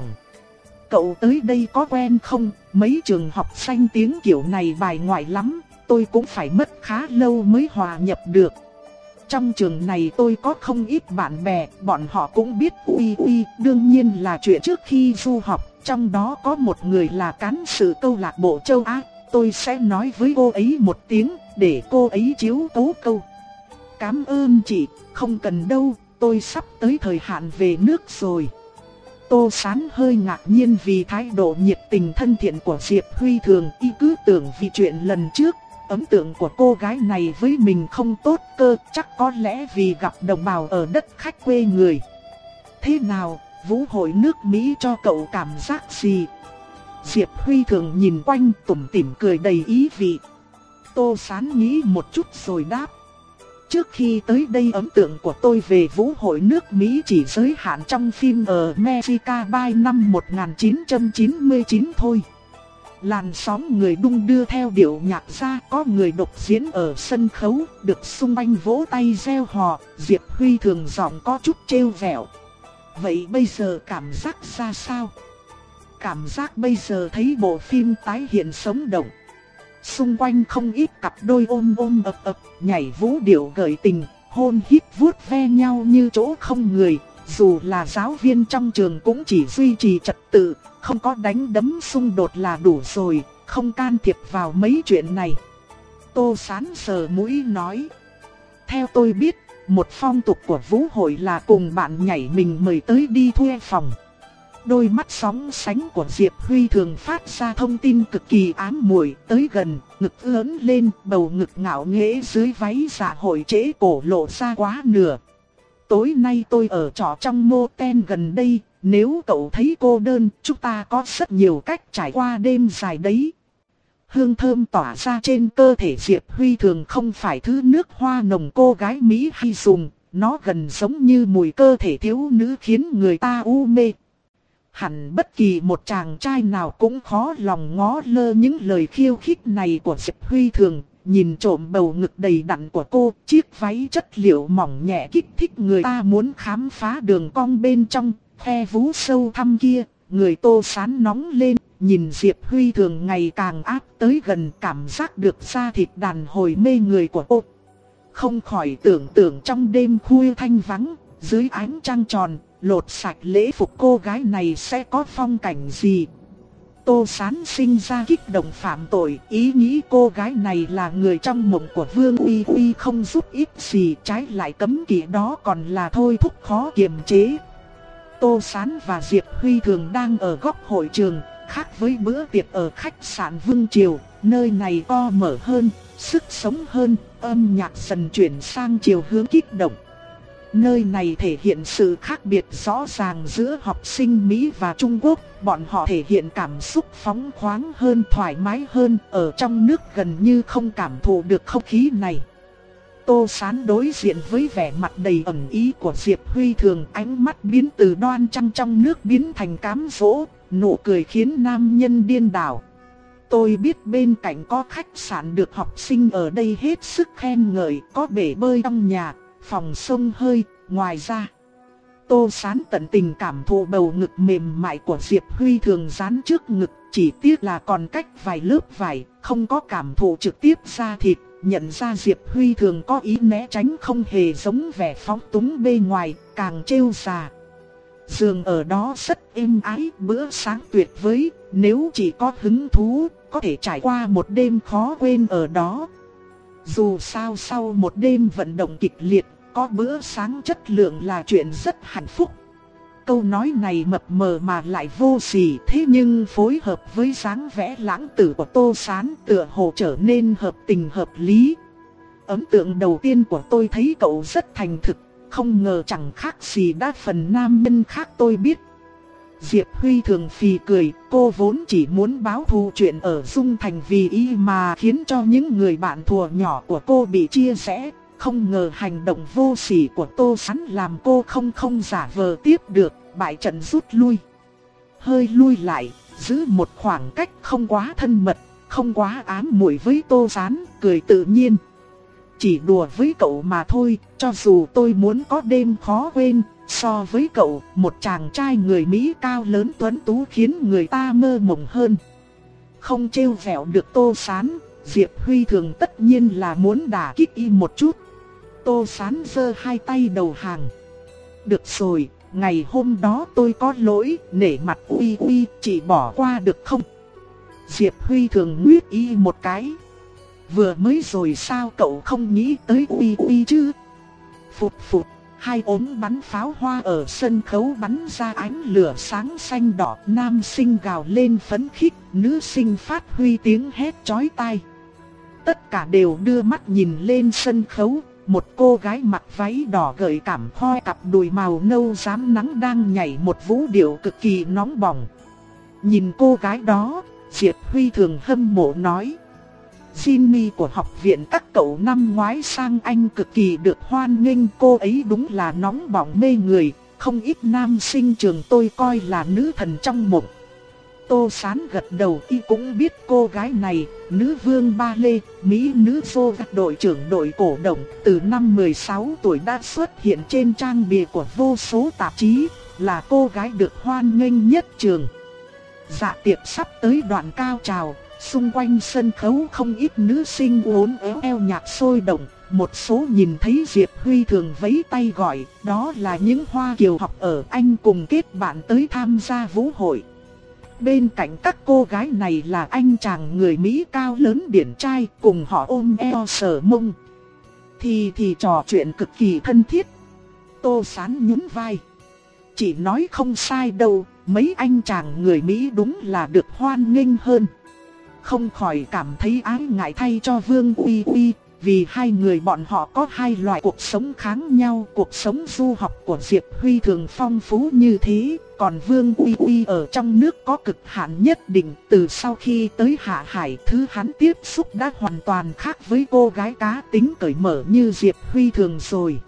Cậu tới đây có quen không? Mấy trường học danh tiếng kiểu này bài ngoại lắm, tôi cũng phải mất khá lâu mới hòa nhập được. Trong trường này tôi có không ít bạn bè, bọn họ cũng biết Uy Uy, đương nhiên là chuyện trước khi du học. Trong đó có một người là cán sự câu lạc bộ châu Á, tôi sẽ nói với cô ấy một tiếng, để cô ấy chiếu cố câu. Cảm ơn chị, không cần đâu, tôi sắp tới thời hạn về nước rồi. Tô Sán hơi ngạc nhiên vì thái độ nhiệt tình thân thiện của Diệp Huy Thường, y cứ tưởng vì chuyện lần trước, ấn tượng của cô gái này với mình không tốt cơ, chắc có lẽ vì gặp đồng bào ở đất khách quê người. Thế nào, vũ hội nước Mỹ cho cậu cảm giác gì? Diệp Huy Thường nhìn quanh tủm tỉm cười đầy ý vị. Tô Sán nghĩ một chút rồi đáp. Trước khi tới đây ấn tượng của tôi về vũ hội nước Mỹ chỉ giới hạn trong phim ở America by năm một nghìn chín trăm chín mươi chín thôi. Làn sóng người đung đưa theo điệu nhạc ra, có người độc diễn ở sân khấu, được xung quanh vỗ tay reo hò. Diệp Huy Thường giọng có chút trêu vẹo. Vậy bây giờ cảm giác ra sao? Cảm giác bây giờ thấy bộ phim tái hiện sống động. Xung quanh không ít cặp đôi ôm ôm ập ập, nhảy vũ điệu gợi tình, hôn hít vuốt ve nhau như chỗ không người. Dù là giáo viên trong trường cũng chỉ duy trì trật tự, không có đánh đấm xung đột là đủ rồi, không can thiệp vào mấy chuyện này. Tô Sán sờ mũi nói. Theo tôi biết, một phong tục của vũ hội là cùng bạn nhảy mình mời tới đi thuê phòng. Đôi mắt sóng sánh của Diệp Huy Thường phát ra thông tin cực kỳ ám muội, tới gần, ngực ưỡn lên, bầu ngực ngạo nghễ dưới váy dạ hội trễ cổ lộ ra quá nửa. Tối nay tôi ở trọ trong motel gần đây, nếu cậu thấy cô đơn, chúng ta có rất nhiều cách trải qua đêm dài đấy. Hương thơm tỏa ra trên cơ thể Diệp Huy Thường không phải thứ nước hoa nồng cô gái Mỹ hay dùng, nó gần giống như mùi cơ thể thiếu nữ khiến người ta u mê. Hẳn bất kỳ một chàng trai nào cũng khó lòng ngó lơ những lời khiêu khích này của Diệp Huy Thường. Nhìn trộm bầu ngực đầy đặn của cô, chiếc váy chất liệu mỏng nhẹ kích thích người ta muốn khám phá đường cong bên trong, khe vú sâu thăm kia, người Tô Sán nóng lên, nhìn Diệp Huy Thường ngày càng áp tới gần, cảm giác được da thịt đàn hồi mê người của cô. Không khỏi tưởng tượng trong đêm khuya thanh vắng, dưới ánh trăng tròn, lột sạch lễ phục cô gái này sẽ có phong cảnh gì. Tô Sán sinh ra kích động phạm tội, ý nghĩ cô gái này là người trong mộng của Vương Uy Uy không giúp ích gì, trái lại cấm kỵ đó còn là thôi thúc khó kiềm chế. Tô Sán và Diệp Huy Thường đang ở góc hội trường, khác với bữa tiệc ở khách sạn Vương Triều, nơi này to mở hơn, sức sống hơn, âm nhạc dần chuyển sang chiều hướng kích động. Nơi này thể hiện sự khác biệt rõ ràng giữa học sinh Mỹ và Trung Quốc, bọn họ thể hiện cảm xúc phóng khoáng hơn, thoải mái hơn, ở trong nước gần như không cảm thụ được không khí này. Tô Sán đối diện với vẻ mặt đầy ẩn ý của Diệp Huy Thường, ánh mắt biến từ đoan trang trong nước biến thành cám dỗ, nụ cười khiến nam nhân điên đảo. Tôi biết bên cạnh có khách sạn được học sinh ở đây hết sức khen ngợi, có bể bơi trong nhà, phòng sông hơi, ngoài ra. Tô Sán tận tình cảm thụ bầu ngực mềm mại của Diệp Huy Thường dán trước ngực, chỉ tiếc là còn cách vài lớp vải, không có cảm thụ trực tiếp da thịt, nhận ra Diệp Huy Thường có ý né tránh không hề giống vẻ phóng túng bên ngoài, càng trêu già. Giường ở đó rất êm ái, bữa sáng tuyệt vời, nếu chỉ có hứng thú, có thể trải qua một đêm khó quên ở đó. Dù sao sau một đêm vận động kịch liệt, có bữa sáng chất lượng là chuyện rất hạnh phúc. Câu nói này mập mờ mà lại vô sỉ, thế nhưng phối hợp với dáng vẻ lãng tử của Tô Sán tựa hồ trở nên hợp tình hợp lý. Ấn tượng đầu tiên của tôi thấy cậu rất thành thực, không ngờ chẳng khác gì đa phần nam nhân khác tôi biết. Diệp Huy Thường phì cười, cô vốn chỉ muốn báo thù chuyện ở Dung Thành vì y mà khiến cho những người bạn thùa nhỏ của cô bị chia rẽ. Không ngờ hành động vô sỉ của Tô Sán làm cô không không giả vờ tiếp được, bại trận rút lui. Hơi lui lại, giữ một khoảng cách không quá thân mật, không quá ám muội với Tô Sán, cười tự nhiên. Chỉ đùa với cậu mà thôi, cho dù tôi muốn có đêm khó quên, so với cậu, một chàng trai người Mỹ cao lớn tuấn tú khiến người ta mơ mộng hơn. Không trêu vẹo được Tô Sán, Diệp Huy Thường tất nhiên là muốn đả kích y một chút. Tô Sán giơ hai tay đầu hàng. Được rồi, ngày hôm đó tôi có lỗi, nể mặt Uy Uy, chỉ bỏ qua được không? Diệp Huy Thường nguyết y một cái. Vừa mới rồi sao cậu không nghĩ tới Uy Uy chứ? Phụt phụt, hai ống bắn pháo hoa ở sân khấu bắn ra ánh lửa sáng xanh đỏ. Nam sinh gào lên phấn khích, nữ sinh phát huy tiếng hét chói tai. Tất cả đều đưa mắt nhìn lên sân khấu. Một cô gái mặc váy đỏ gợi cảm khoe cặp đùi màu nâu rám nắng đang nhảy một vũ điệu cực kỳ nóng bỏng. Nhìn cô gái đó, Diệp Huy Thường hâm mộ nói. Jinmi của học viện các cậu năm ngoái sang Anh cực kỳ được hoan nghênh, cô ấy đúng là nóng bỏng mê người, không ít nam sinh trường tôi coi là nữ thần trong mộng. Tô Sán gật đầu, y cũng biết cô gái này, nữ vương ba lê, mỹ nữ yoga đội trưởng đội cổ động, từ năm mười sáu tuổi đã xuất hiện trên trang bìa của vô số tạp chí, là cô gái được hoan nghênh nhất trường. Dạ tiệc sắp tới đoạn cao trào, xung quanh sân khấu không ít nữ sinh uốn éo eo nhạc sôi động, một số nhìn thấy Diệp Huy Thường vẫy tay gọi, đó là những Hoa Kiều học ở Anh cùng kết bạn tới tham gia vũ hội. Bên cạnh các cô gái này là anh chàng người Mỹ cao lớn điển trai, cùng họ ôm eo sờ mông. Thì thì trò chuyện cực kỳ thân thiết. Tô Sán nhún vai. Chỉ nói không sai đâu, mấy anh chàng người Mỹ đúng là được hoan nghênh hơn. Không khỏi cảm thấy ái ngại thay cho Vương Uy Uy, vì hai người bọn họ có hai loại cuộc sống kháng nhau. Cuộc sống du học của Diệp Huy Thường phong phú như thế, còn Vương Uy Uy ở trong nước có cực hạn nhất định. Từ sau khi tới Hạ Hải, thứ hắn tiếp xúc đã hoàn toàn khác với cô gái cá tính cởi mở như Diệp Huy Thường rồi.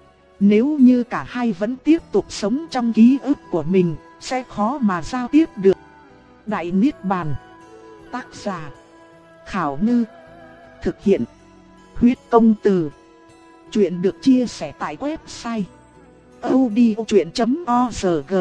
Nếu như cả hai vẫn tiếp tục sống trong ký ức của mình, sẽ khó mà giao tiếp được. Đại Niết Bàn. Tác giả Khảo Ngư. Thực hiện Huyết Công Từ. Chuyện được chia sẻ tại website audiochuyện chấm org.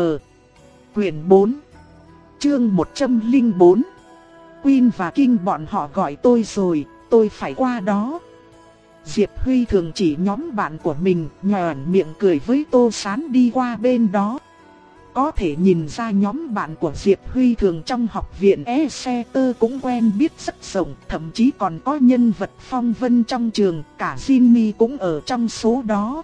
Quyển bốn, chương một trăm lẻ bốn. Queen và King bọn họ gọi tôi rồi, tôi phải qua đó. Diệp Huy Thường chỉ nhóm bạn của mình, nhoẻn miệng cười với Tô Sán đi qua bên đó. Có thể nhìn ra nhóm bạn của Diệp Huy Thường trong học viện Exeter cũng quen biết rất rộng, thậm chí còn có nhân vật phong vân trong trường, cả Jinmi cũng ở trong số đó.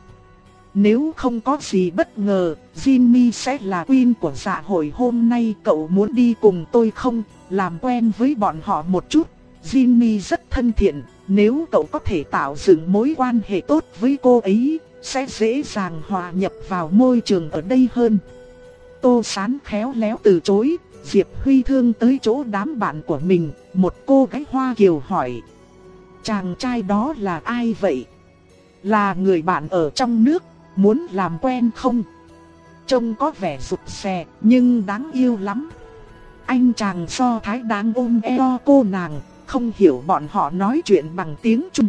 Nếu không có gì bất ngờ, Jinmi sẽ là queen của dạ hội hôm nay. Cậu muốn đi cùng tôi không? Làm quen với bọn họ một chút. Jinmi rất thân thiện, nếu cậu có thể tạo dựng mối quan hệ tốt với cô ấy, sẽ dễ dàng hòa nhập vào môi trường ở đây hơn. Tô Sán khéo léo từ chối. Diệp Huy Thương tới chỗ đám bạn của mình, một cô gái Hoa Kiều hỏi. Chàng trai đó là ai vậy? Là người bạn ở trong nước, muốn làm quen không? Trông có vẻ rụt rè, nhưng đáng yêu lắm. Anh chàng Do Thái đang ôm eo cô nàng, không hiểu bọn họ nói chuyện bằng tiếng Trung.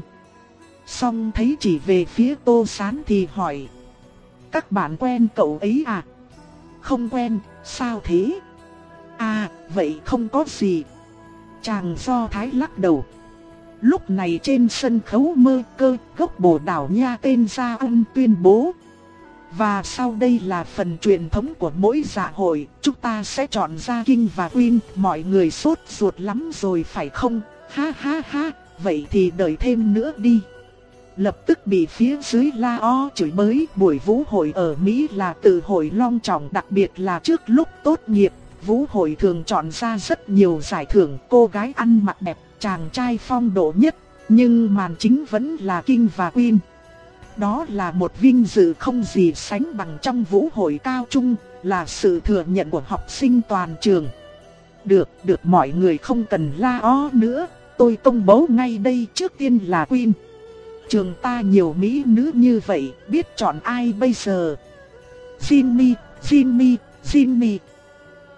Xong thấy chỉ về phía Tô Sán thì hỏi. Các bạn quen cậu ấy à? Không quen, sao thế? À, vậy không có gì. Chàng Do Thái lắc đầu. Lúc này trên sân khấu Mơ Cơ, gốc Bồ Đào Nha tên Gia Ân tuyên bố. Và sau đây là phần truyền thống của mỗi dạ hội, chúng ta sẽ chọn ra King và Queen. Mọi người sốt ruột lắm rồi phải không? Ha ha ha, vậy thì đợi thêm nữa đi. Lập tức bị phía dưới la o chửi bới. Buổi vũ hội ở Mỹ là tự hội long trọng, đặc biệt là trước lúc tốt nghiệp. Vũ hội thường chọn ra rất nhiều giải thưởng, cô gái ăn mặc đẹp, chàng trai phong độ nhất. Nhưng màn chính vẫn là King và Queen. Đó là một vinh dự không gì sánh bằng trong vũ hội cao trung, là sự thừa nhận của học sinh toàn trường. Được, được, mọi người không cần la o nữa, tôi công bố ngay đây. Trước tiên là Queen. Trường ta nhiều mỹ nữ như vậy, biết chọn ai bây giờ? Jinmi, Jinmi, Jinmi.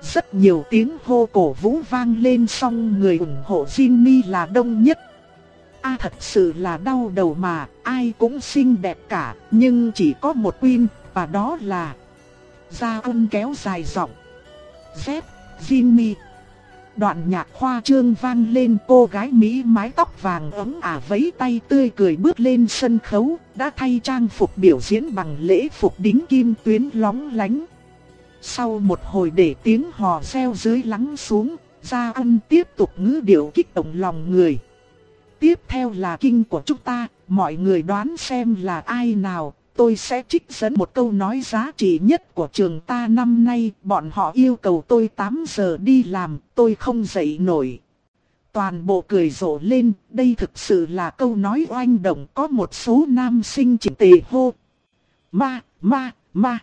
Rất nhiều tiếng hô cổ vũ vang lên, song người ủng hộ Jinmi là đông nhất. A à, thật sự là đau đầu mà, ai cũng xinh đẹp cả, nhưng chỉ có một Queen, và đó là... Gia Ân kéo dài giọng. Z, Jinmi. Đoạn nhạc khoa trương vang lên, cô gái Mỹ mái tóc vàng ấm ả vẫy tay tươi cười bước lên sân khấu, đã thay trang phục biểu diễn bằng lễ phục đính kim tuyến lóng lánh. Sau một hồi để tiếng hò reo dưới lắng xuống, Gia Ân tiếp tục ngữ điệu kích động lòng người. Tiếp theo là kinh của chúng ta, mọi người đoán xem là ai nào. Tôi sẽ trích dẫn một câu nói giá trị nhất của trường ta năm nay. Bọn họ yêu cầu tôi tám giờ đi làm, tôi không dậy nổi. Toàn bộ cười rộ lên, đây thực sự là câu nói oanh động. Có một số nam sinh chỉnh tề hô. Ma, ma, ma.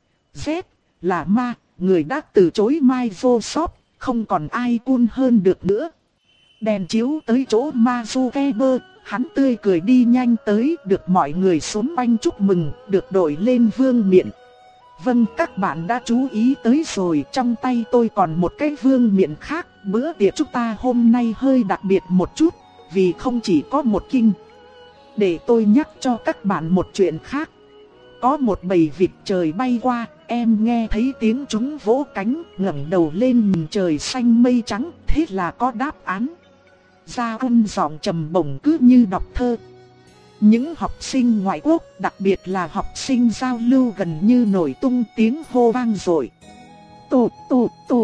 Z là ma, người đã từ chối Microsoft, không còn ai cool hơn được nữa. Đèn chiếu tới chỗ Mazukeber, hắn tươi cười đi nhanh tới, được mọi người xúm quanh chúc mừng, được đội lên vương miện. Vâng, các bạn đã chú ý tới rồi, trong tay tôi còn một cái vương miện khác. Bữa tiệc chúng ta hôm nay hơi đặc biệt một chút, vì không chỉ có một kinh. Để tôi nhắc cho các bạn một chuyện khác. Có một bầy vịt trời bay qua, em nghe thấy tiếng chúng vỗ cánh, ngẩng đầu lên nhìn trời xanh mây trắng, thế là có đáp án. Gia Ân giọng trầm bổng cứ như đọc thơ. Những học sinh ngoại quốc, đặc biệt là học sinh giao lưu gần như nổi tung tiếng hô vang dội. Tụt tụt tụt.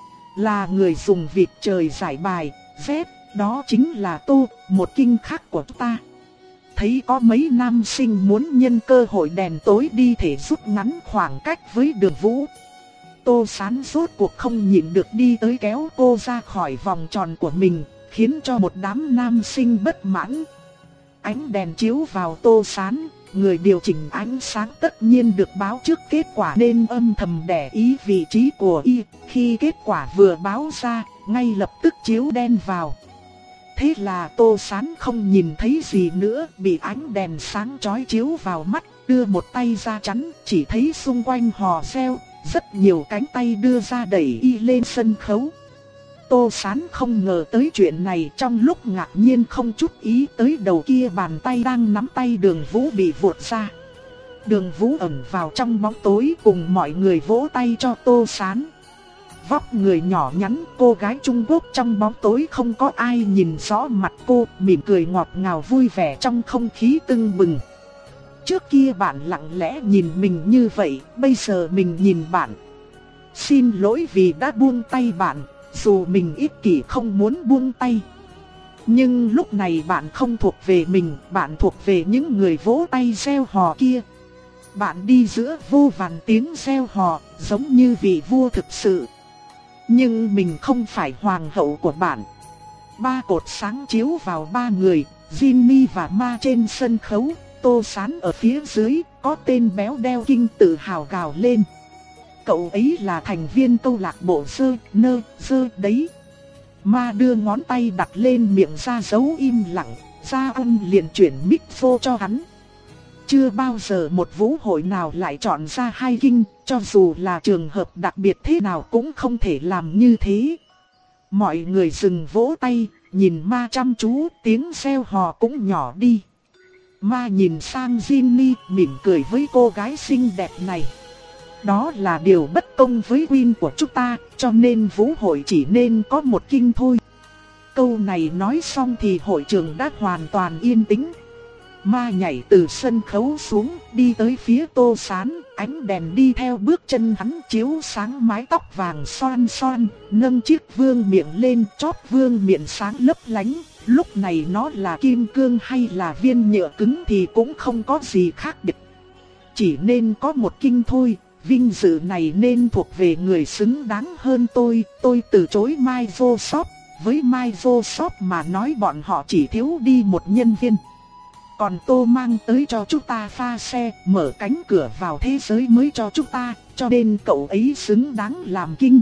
Là người dùng vịt trời giải bài, Z, đó chính là Tô, một kinh khác của chúng ta. Thấy có mấy nam sinh muốn nhân cơ hội đèn tối đi thể rút ngắn khoảng cách với Đường Vũ. Tô Sán rốt cuộc không nhịn được đi tới kéo cô ra khỏi vòng tròn của mình, khiến cho một đám nam sinh bất mãn. Ánh đèn chiếu vào Tô Sán, người điều chỉnh ánh sáng tất nhiên được báo trước kết quả nên âm thầm để ý vị trí của y. Khi kết quả vừa báo ra, ngay lập tức chiếu đen vào. Thế là Tô Sán không nhìn thấy gì nữa, bị ánh đèn sáng chói chiếu vào mắt, đưa một tay ra chắn, chỉ thấy xung quanh hò reo, rất nhiều cánh tay đưa ra đẩy y lên sân khấu. Tô Sán không ngờ tới chuyện này, trong lúc ngạc nhiên không chút ý tới đầu kia bàn tay đang nắm tay Đường Vũ bị vuột ra. Đường Vũ ẩn vào trong bóng tối cùng mọi người vỗ tay cho Tô Sán. Vóc người nhỏ nhắn, cô gái Trung Quốc trong bóng tối không có ai nhìn rõ mặt cô, mỉm cười ngọt ngào vui vẻ trong không khí tưng bừng. Trước kia bạn lặng lẽ nhìn mình như vậy, bây giờ mình nhìn bạn. Xin lỗi vì đã buông tay bạn, dù mình ích kỷ không muốn buông tay. Nhưng lúc này bạn không thuộc về mình, bạn thuộc về những người vỗ tay reo hò kia. Bạn đi giữa vô vàn tiếng reo hò, giống như vị vua thực sự. Nhưng mình không phải hoàng hậu của bạn. Ba cột sáng chiếu vào ba người, Jinmi và Ma trên sân khấu, Tô Sán ở phía dưới, có tên béo đeo kinh tự hào gào lên. Cậu ấy là thành viên câu lạc bộ Dơ, Nơ, Dơ đấy. Ma đưa ngón tay đặt lên miệng ra dấu im lặng, Gia Ân liền chuyển mic vô cho hắn. Chưa bao giờ một vũ hội nào lại chọn ra hai kinh, cho dù là trường hợp đặc biệt thế nào cũng không thể làm như thế. Mọi người dừng vỗ tay, nhìn Ma chăm chú, tiếng reo hò cũng nhỏ đi. Ma nhìn sang Jinmi, mỉm cười với cô gái xinh đẹp này. Đó là điều bất công với Queen của chúng ta, cho nên vũ hội chỉ nên có một kinh thôi. Câu này nói xong thì hội trường đã hoàn toàn yên tĩnh. Ma nhảy từ sân khấu xuống, đi tới phía Tô Sán, ánh đèn đi theo bước chân hắn chiếu sáng mái tóc vàng xoan xoan, nâng chiếc vương miện lên, chóp vương miện sáng lấp lánh. Lúc này nó là kim cương hay là viên nhựa cứng thì cũng không có gì khác biệt. Chỉ nên có một kinh thôi, vinh dự này nên thuộc về người xứng đáng hơn tôi. Tôi từ chối Microsoft, với Microsoft mà nói bọn họ chỉ thiếu đi một nhân viên. Còn Tô mang tới cho chúng ta pha xe, mở cánh cửa vào thế giới mới cho chúng ta, cho nên cậu ấy xứng đáng làm kinh.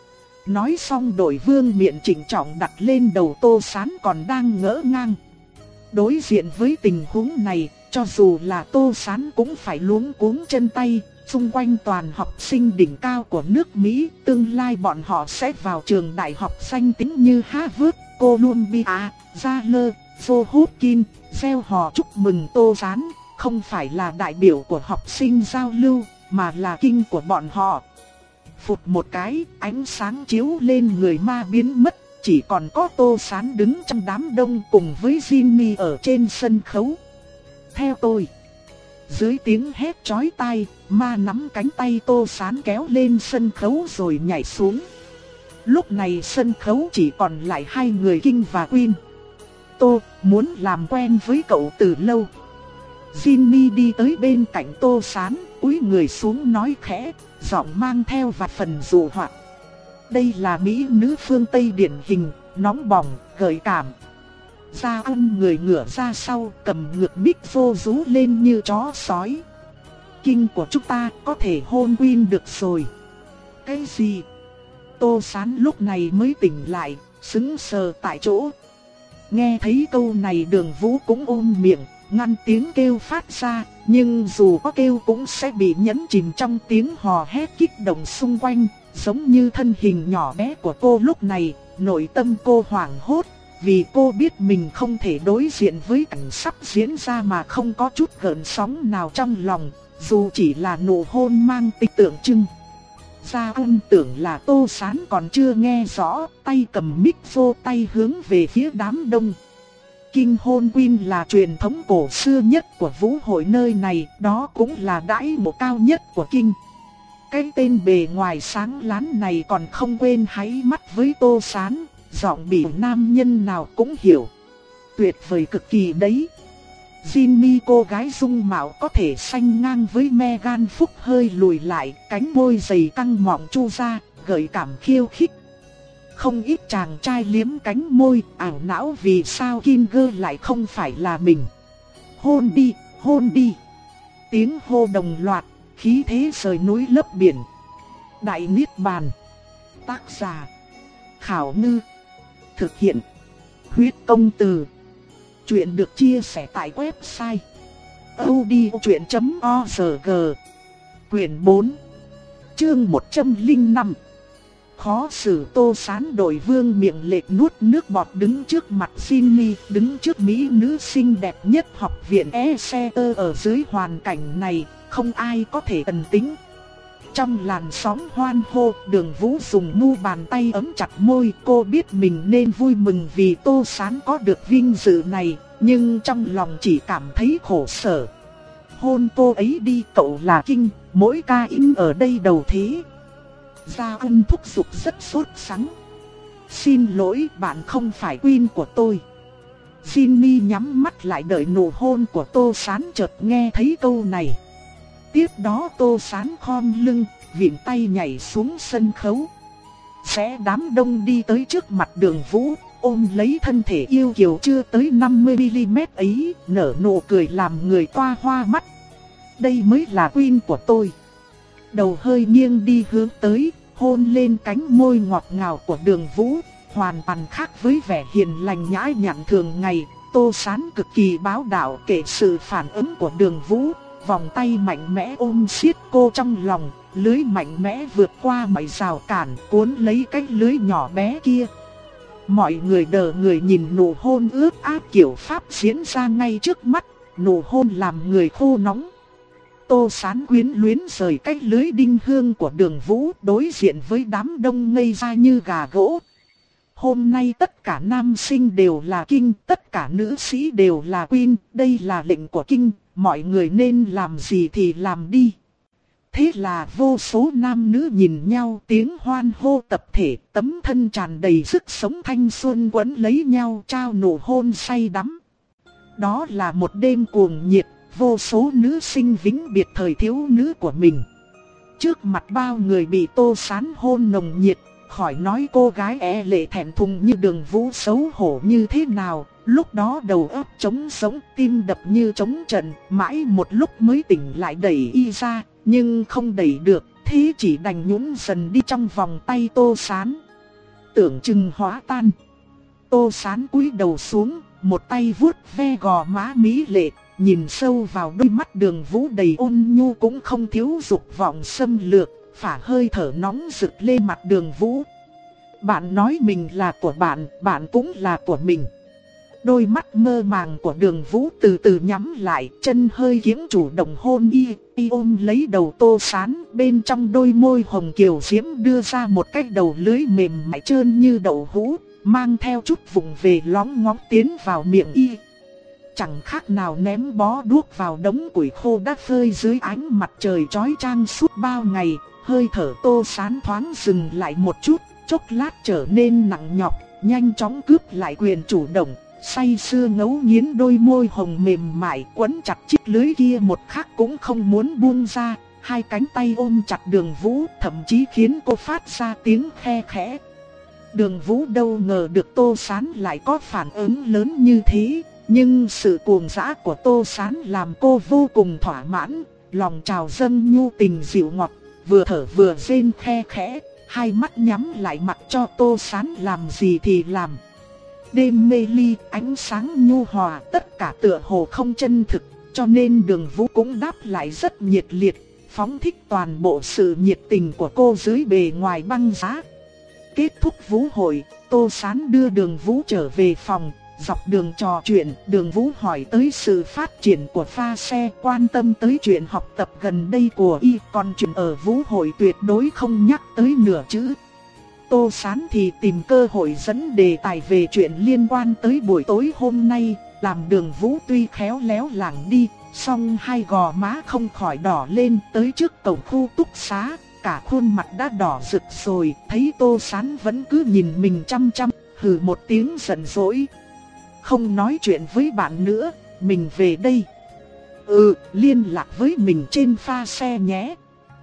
Nói xong đội vương miện chỉnh trọng đặt lên đầu Tô Sán còn đang ngỡ ngàng. Đối diện với tình huống này, cho dù là Tô Sán cũng phải luống cuống chân tay, xung quanh toàn học sinh đỉnh cao của nước Mỹ, tương lai bọn họ sẽ vào trường đại học danh tiếng như Harvard, Columbia, Yale, Johns Hopkins, gieo hò chúc mừng Tô Sán, không phải là đại biểu của học sinh giao lưu, mà là kinh của bọn họ. Phụt một cái, ánh sáng chiếu lên người ma biến mất, chỉ còn có Tô Sán đứng trong đám đông cùng với Jimmy ở trên sân khấu. Theo tôi. Dưới tiếng hét chói tai, ma nắm cánh tay Tô Sán kéo lên sân khấu rồi nhảy xuống. Lúc này sân khấu chỉ còn lại hai người Kinh và Queen. Tô muốn làm quen với cậu từ lâu. Jimmy đi tới bên cạnh Tô Sán, cúi người xuống nói khẽ, giọng mang theo vài phần dụ hoặc. Đây là mỹ nữ phương Tây điển hình, nóng bỏng, gợi cảm. Gia Ân người ngửa ra sau, cầm ngược mic vô rú lên như chó sói. Kinh của chúng ta có thể hôn Queen được rồi. Cái gì? Tô Sán lúc này mới tỉnh lại, sững sờ tại chỗ. Nghe thấy câu này Đường Vũ cũng ôm miệng, ngăn tiếng kêu phát ra, nhưng dù có kêu cũng sẽ bị nhấn chìm trong tiếng hò hét kích động xung quanh, giống như thân hình nhỏ bé của cô lúc này, nội tâm cô hoảng hốt, vì cô biết mình không thể đối diện với cảnh sắp diễn ra mà không có chút gợn sóng nào trong lòng, dù chỉ là nụ hôn mang tính tượng trưng. Gia Ân tưởng là Tô Sán còn chưa nghe rõ, tay cầm mic vô tay hướng về phía đám đông. Kinh hôn Queen là truyền thống cổ xưa nhất của vũ hội nơi này, đó cũng là đãi ngộ cao nhất của Kinh. Cái tên bề ngoài sáng láng này còn không quên háy mắt với Tô Sán, giọng bị nam nhân nào cũng hiểu. Tuyệt vời cực kỳ đấy. Jimmy cô gái dung mạo có thể sánh ngang với Megan Fox hơi lùi lại, cánh môi dày căng mọng chu ra, gợi cảm khiêu khích. Không ít chàng trai liếm cánh môi, ảo não vì sao Kinger lại không phải là mình. Hôn đi, hôn đi. Tiếng hô đồng loạt, khí thế rời núi lấp biển. Đại Niết Bàn. Tác giả: Khảo Ngư. Thực hiện: Huyết Công Từ. Chuyện được chia sẻ tại website audiochuyện chấm org. Quyển bốn, chương một trăm lẻ năm. Khó xử Tô Sán đội vương miệng lệch nuốt nước bọt đứng trước mặt Jimmy, đứng trước mỹ nữ xinh đẹp nhất học viện Exeter. Ở dưới hoàn cảnh này, không ai có thể ẩn tĩnh. Trong làn sóng hoan hô, Đường Vũ dùng mu bàn tay ấm chặt môi. Cô biết mình nên vui mừng vì Tô Sán có được vinh dự này, nhưng trong lòng chỉ cảm thấy khổ sở. Hôn cô ấy đi, cậu là Kinh, mỗi ca in ở đây đầu thế. Gia Ân thúc giục rất sốt sắng. Xin lỗi, bạn không phải Queen của tôi. Jimmy nhắm mắt lại đợi nụ hôn của Tô Sán, chợt nghe thấy câu này. Tiếp đó Tô Sán khom lưng, vịn tay nhảy xuống sân khấu. Xé đám đông đi tới trước mặt Đường Vũ, ôm lấy thân thể yêu kiều chưa tới năm mươi mi-li-mét ấy, nở nụ cười làm người toa hoa mắt. Đây mới là Queen của tôi. Đầu hơi nghiêng đi hướng tới, hôn lên cánh môi ngọt ngào của Đường Vũ, hoàn toàn khác với vẻ hiền lành nhã nhặn thường ngày. Tô Sán cực kỳ bá đạo kể sự phản ứng của Đường Vũ, vòng tay mạnh mẽ ôm siết cô trong lòng, lưới mạnh mẽ vượt qua mọi rào cản, cuốn lấy cái lưới nhỏ bé kia. Mọi người đờ người nhìn nụ hôn ướt át kiểu Pháp diễn ra ngay trước mắt, nụ hôn làm người khô nóng. Tô Sán quyến luyến rời cái lưới đinh hương của Đường Vũ, đối diện với đám đông ngây ra như gà gỗ. Hôm nay tất cả nam sinh đều là Kinh, tất cả nữ sĩ đều là Queen, đây là lệnh của Kinh, mọi người nên làm gì thì làm đi. Thế là vô số nam nữ nhìn nhau, tiếng hoan hô tập thể, tấm thân tràn đầy sức sống thanh xuân quấn lấy nhau trao nụ hôn say đắm. Đó là một đêm cuồng nhiệt, vô số nữ sinh vĩnh biệt thời thiếu nữ của mình. Trước mặt bao người bị Tô Sán hôn nồng nhiệt, khỏi nói cô gái e lệ thẹn thùng như Đường Vũ xấu hổ như thế nào. Lúc đó đầu óc trống sống, tim đập như trống trận, mãi một lúc mới tỉnh lại đẩy y ra, nhưng không đẩy được, thế chỉ đành nhũn dần đi trong vòng tay Tô Sán. Tưởng chừng hóa tan. Tô Sán cúi đầu xuống, một tay vuốt ve gò má mỹ lệ, nhìn sâu vào đôi mắt Đường Vũ đầy ôn nhu cũng không thiếu dục vọng xâm lược, phả hơi thở nóng rực lên mặt Đường Vũ. Bạn nói mình là của bạn, bạn cũng là của mình. Đôi mắt mơ màng của Đường Vũ từ từ nhắm lại, chân hơi kiếng chủ động hôn y, y ôm lấy đầu Tô Sán, bên trong đôi môi hồng kiều diễm đưa ra một cái đầu lưới mềm mại trơn như đậu hũ, mang theo chút vụng về lóng ngóng tiến vào miệng y. Chẳng khác nào ném bó đuốc vào đống củi khô đã phơi dưới ánh mặt trời chói chang suốt bao ngày, hơi thở Tô Sán thoáng dừng lại một chút, chốc lát trở nên nặng nhọc, nhanh chóng cướp lại quyền chủ động. Say sưa ngấu nghiến đôi môi hồng mềm mại quấn chặt chiếc lưới kia một khắc cũng không muốn buông ra. Hai cánh tay ôm chặt Đường Vũ thậm chí khiến cô phát ra tiếng khe khẽ. Đường Vũ đâu ngờ được Tô Sán lại có phản ứng lớn như thế. Nhưng sự cuồng dã của Tô Sán làm cô vô cùng thỏa mãn. Lòng trào dâng nhu tình dịu ngọt, vừa thở vừa rên khe khẽ. Hai mắt nhắm lại mặc cho Tô Sán làm gì thì làm. Đêm mê ly, ánh sáng nhu hòa, tất cả tựa hồ không chân thực, cho nên Đường Vũ cũng đáp lại rất nhiệt liệt, phóng thích toàn bộ sự nhiệt tình của cô dưới bề ngoài băng giá. Kết thúc vũ hội, Tô Sán đưa Đường Vũ trở về phòng, dọc đường trò chuyện, Đường Vũ hỏi tới sự phát triển của pha xe, quan tâm tới chuyện học tập gần đây của y, còn chuyện ở vũ hội tuyệt đối không nhắc tới nửa chữ. Tô Sán thì tìm cơ hội dẫn đề tài về chuyện liên quan tới buổi tối hôm nay, làm Đường Vũ tuy khéo léo lảng đi, song hai gò má không khỏi đỏ lên. Tới trước cổng khu túc xá, cả khuôn mặt đã đỏ rực rồi, thấy Tô Sán vẫn cứ nhìn mình chăm chăm, hừ một tiếng giận dỗi. Không nói chuyện với bạn nữa, mình về đây. Ừ, liên lạc với mình trên pha xe nhé.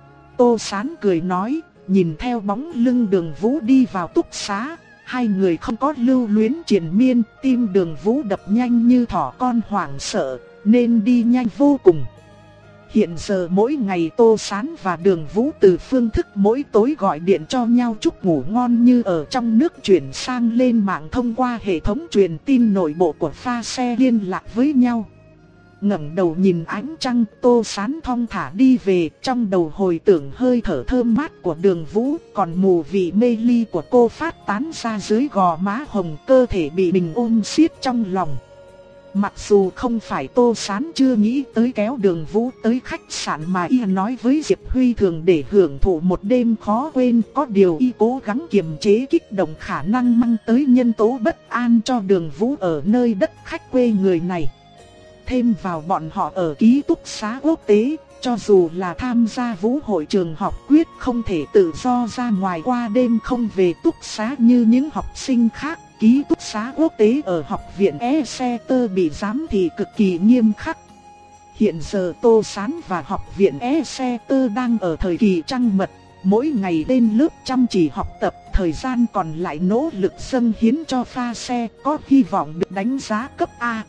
Tô Sán cười nói. Nhìn theo bóng lưng Đường Vũ đi vào túc xá, hai người không có lưu luyến triền miên, tim Đường Vũ đập nhanh như thỏ con hoảng sợ, nên đi nhanh vô cùng. Hiện giờ mỗi ngày Tô Sán và Đường Vũ từ phương thức mỗi tối gọi điện cho nhau chúc ngủ ngon như ở trong nước chuyển sang lên mạng thông qua hệ thống truyền tin nội bộ của pha xe liên lạc với nhau. Ngẩng đầu nhìn ánh trăng, Tô Sán thong thả đi về, trong đầu hồi tưởng hơi thở thơm mát của Đường Vũ, còn mùi vị mê ly của cô phát tán ra dưới gò má hồng, cơ thể bị mình ôm siết trong lòng. Mặc dù không phải Tô Sán chưa nghĩ tới kéo Đường Vũ tới khách sạn mà y nói với Diệp Huy thường để hưởng thụ một đêm khó quên, có điều y cố gắng kiềm chế kích động khả năng mang tới nhân tố bất an cho Đường Vũ ở nơi đất khách quê người này. Thêm vào bọn họ ở ký túc xá quốc tế, cho dù là tham gia vũ hội trường học quyết không thể tự do ra ngoài qua đêm không về túc xá như những học sinh khác. Ký túc xá quốc tế ở học viện Exeter bị giám thị cực kỳ nghiêm khắc. Hiện giờ Tô Sán và học viện Exeter đang ở thời kỳ trăng mật, mỗi ngày lên lớp chăm chỉ học tập, thời gian còn lại nỗ lực dâng hiến cho pha xe, có hy vọng được đánh giá cấp A.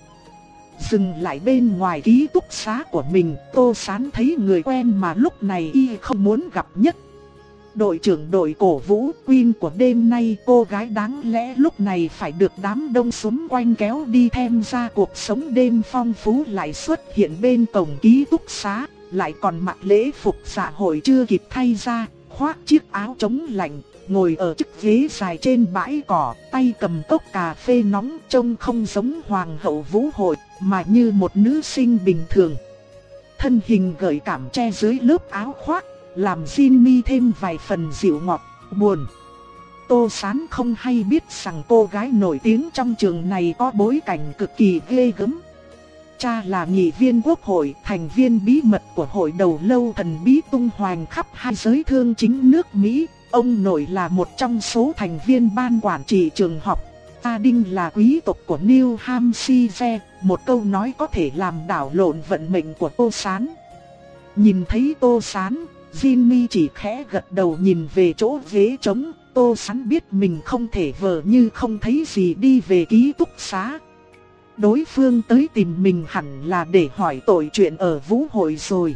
Dừng lại bên ngoài ký túc xá của mình, Tô Sán thấy người quen mà lúc này y không muốn gặp nhất. Đội trưởng đội cổ vũ Queen của đêm nay, cô gái đáng lẽ lúc này phải được đám đông xúm quanh kéo đi tham gia cuộc sống đêm phong phú lại xuất hiện bên cổng ký túc xá, lại còn mặc lễ phục dạ hội chưa kịp thay ra, khoác chiếc áo chống lạnh, ngồi ở chiếc ghế dài trên bãi cỏ, tay cầm cốc cà phê nóng, trông không giống hoàng hậu vũ hội, mà như một nữ sinh bình thường. Thân hình gợi cảm che dưới lớp áo khoác, làm Jinmi thêm vài phần dịu ngọt, buồn. Tô Sán không hay biết rằng cô gái nổi tiếng trong trường này có bối cảnh cực kỳ ghê gớm. Cha là nghị viên quốc hội, thành viên bí mật của hội đầu lâu thần bí tung hoành khắp hai giới thương chính nước Mỹ. Ông nội là một trong số thành viên ban quản trị trường học. Gia đình là quý tộc của New Hampshire, một câu nói có thể làm đảo lộn vận mệnh của Tô Sán. Nhìn thấy Tô Sán, Jinmi chỉ khẽ gật đầu nhìn về chỗ ghế trống. Tô Sán biết mình không thể vờ như không thấy gì đi về ký túc xá. Đối phương tới tìm mình hẳn là để hỏi tội chuyện ở vũ hội rồi.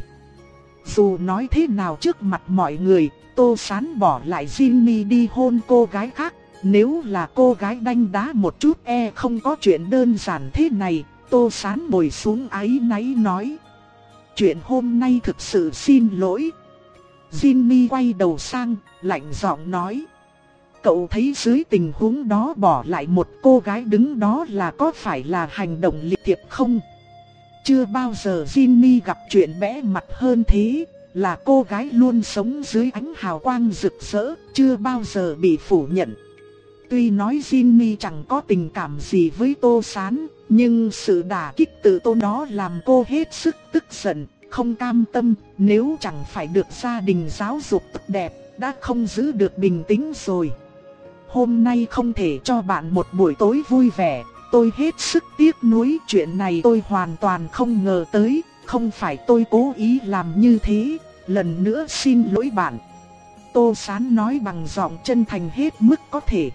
Dù nói thế nào trước mặt mọi người, Tô Sán bỏ lại Jinmi đi hôn cô gái khác. Nếu là cô gái đanh đá một chút e không có chuyện đơn giản thế này, Tô Sán ngồi xuống áy náy nói. Chuyện hôm nay thực sự xin lỗi. Jinmi quay đầu sang, lạnh giọng nói. Cậu thấy dưới tình huống đó bỏ lại một cô gái đứng đó là có phải là hành động liệt thiệp không? Chưa bao giờ Jinmi gặp chuyện bẽ mặt hơn thế, là cô gái luôn sống dưới ánh hào quang rực rỡ, chưa bao giờ bị phủ nhận. Tuy nói Jinmi chẳng có tình cảm gì với Tô Sán, nhưng sự đả kích từ Tô đó làm cô hết sức tức giận, không cam tâm. Nếu chẳng phải được gia đình giáo dục tốt đẹp, đã không giữ được bình tĩnh rồi. Hôm nay không thể cho bạn một buổi tối vui vẻ, tôi hết sức tiếc nuối. Chuyện này tôi hoàn toàn không ngờ tới, không phải tôi cố ý làm như thế, lần nữa xin lỗi bạn. Tô Sán nói bằng giọng chân thành hết mức có thể.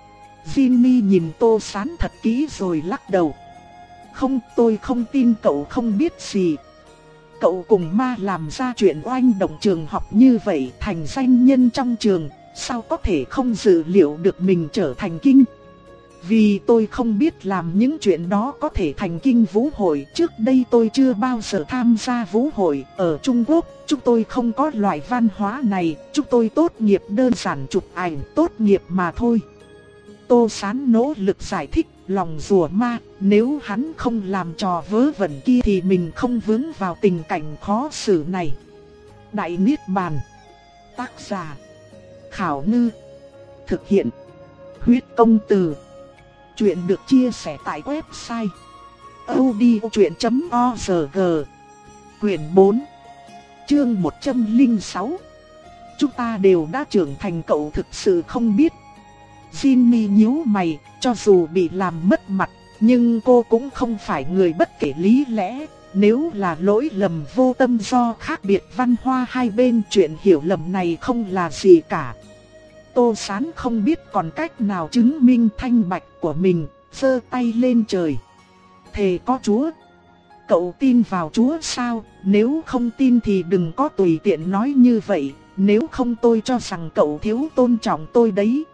Jinmi nhìn Tô Sán thật kỹ rồi lắc đầu. Không, tôi không tin cậu không biết gì. Cậu cùng ma làm ra chuyện oanh động trường học như vậy, thành danh nhân trong trường, sao có thể không dự liệu được mình trở thành kinh. Vì tôi không biết làm những chuyện đó có thể thành kinh vũ hội. Trước đây tôi chưa bao giờ tham gia vũ hội. Ở Trung Quốc, chúng tôi không có loại văn hóa này. Chúng tôi tốt nghiệp đơn giản chụp ảnh tốt nghiệp mà thôi. Tô Sán nỗ lực giải thích, lòng rùa ma, nếu hắn không làm trò vớ vẩn kia thì mình không vướng vào tình cảnh khó xử này. Đại Niết Bàn. Tác giả Khảo Ngư. Thực hiện Huyết Công Từ. Chuyện được chia sẻ tại website audiochuyện chấm org. Quyển bốn, chương một trăm lẻ sáu. Chúng ta đều đã trưởng thành, cậu thực sự không biết. Jinmi nhíu mày, cho dù bị làm mất mặt, nhưng cô cũng không phải người bất kể lý lẽ. Nếu là lỗi lầm vô tâm do khác biệt văn hóa hai bên, chuyện hiểu lầm này không là gì cả. Tô Sán không biết còn cách nào chứng minh thanh bạch của mình, giơ tay lên trời. Thề có Chúa. Cậu tin vào Chúa sao? Nếu không tin thì đừng có tùy tiện nói như vậy, nếu không tôi cho rằng cậu thiếu tôn trọng tôi đấy.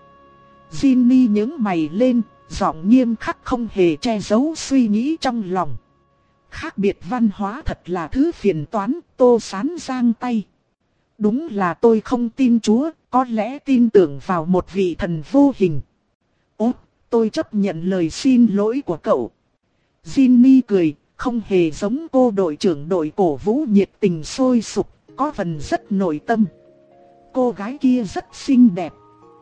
Jinmi nhướng mày lên, giọng nghiêm khắc không hề che giấu suy nghĩ trong lòng. Khác biệt văn hóa thật là thứ phiền toán. Tô Sán giang tay. Đúng là tôi không tin Chúa, có lẽ tin tưởng vào một vị thần vô hình. Ốt, tôi chấp nhận lời xin lỗi của cậu. Jinmi cười, không hề giống cô đội trưởng đội cổ vũ nhiệt tình sôi sục, có phần rất nội tâm. Cô gái kia rất xinh đẹp.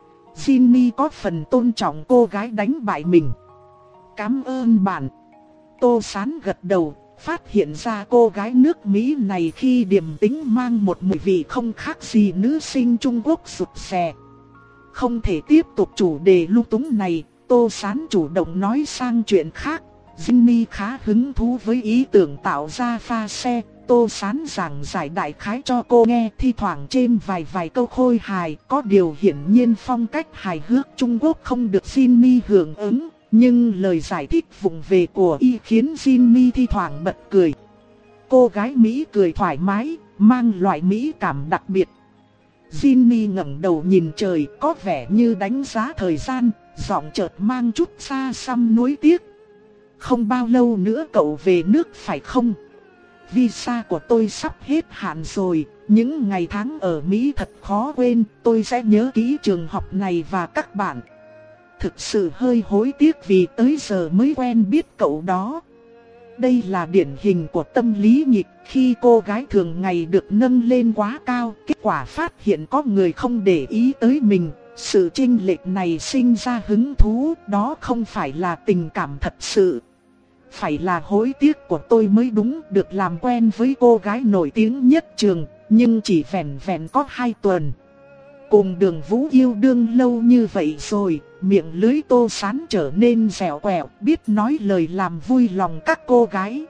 Jinmi có phần tôn trọng cô gái đánh bại mình. Cảm ơn bạn. Tô Sán gật đầu, phát hiện ra cô gái nước Mỹ này khi điềm tĩnh mang một mùi vị không khác gì nữ sinh Trung Quốc rụt rè. Không thể tiếp tục chủ đề lung túng này, Tô Sán chủ động nói sang chuyện khác. Jinmi khá hứng thú với ý tưởng tạo ra pha xe. Tô Sán giảng giải đại khái cho cô nghe, thi thoảng chêm vài vài câu khôi hài. Có điều hiển nhiên phong cách hài hước Trung Quốc không được Jinmi hưởng ứng. Nhưng lời giải thích vụng về của y khiến Jinmi thi thoảng bật cười. Cô gái Mỹ cười thoải mái, mang loại mỹ cảm đặc biệt. Jinmi ngẩng đầu nhìn trời, có vẻ như đánh giá thời gian, giọng chợt mang chút xa xăm nuối tiếc. Không bao lâu nữa cậu về nước phải không? Visa của tôi sắp hết hạn rồi, những ngày tháng ở Mỹ thật khó quên, tôi sẽ nhớ kỹ trường học này và các bạn. Thực sự hơi hối tiếc vì tới giờ mới quen biết cậu đó. Đây là điển hình của tâm lý nghịch, khi cô gái thường ngày được nâng lên quá cao, kết quả phát hiện có người không để ý tới mình. Sự chênh lệch này sinh ra hứng thú, đó không phải là tình cảm thật sự. Phải là hối tiếc của tôi mới đúng, được làm quen với cô gái nổi tiếng nhất trường, nhưng chỉ vẹn vẹn có hai tuần. Cùng Đường Vũ yêu đương lâu như vậy rồi, miệng lưỡi Tô Sán trở nên dẻo quẹo, biết nói lời làm vui lòng các cô gái.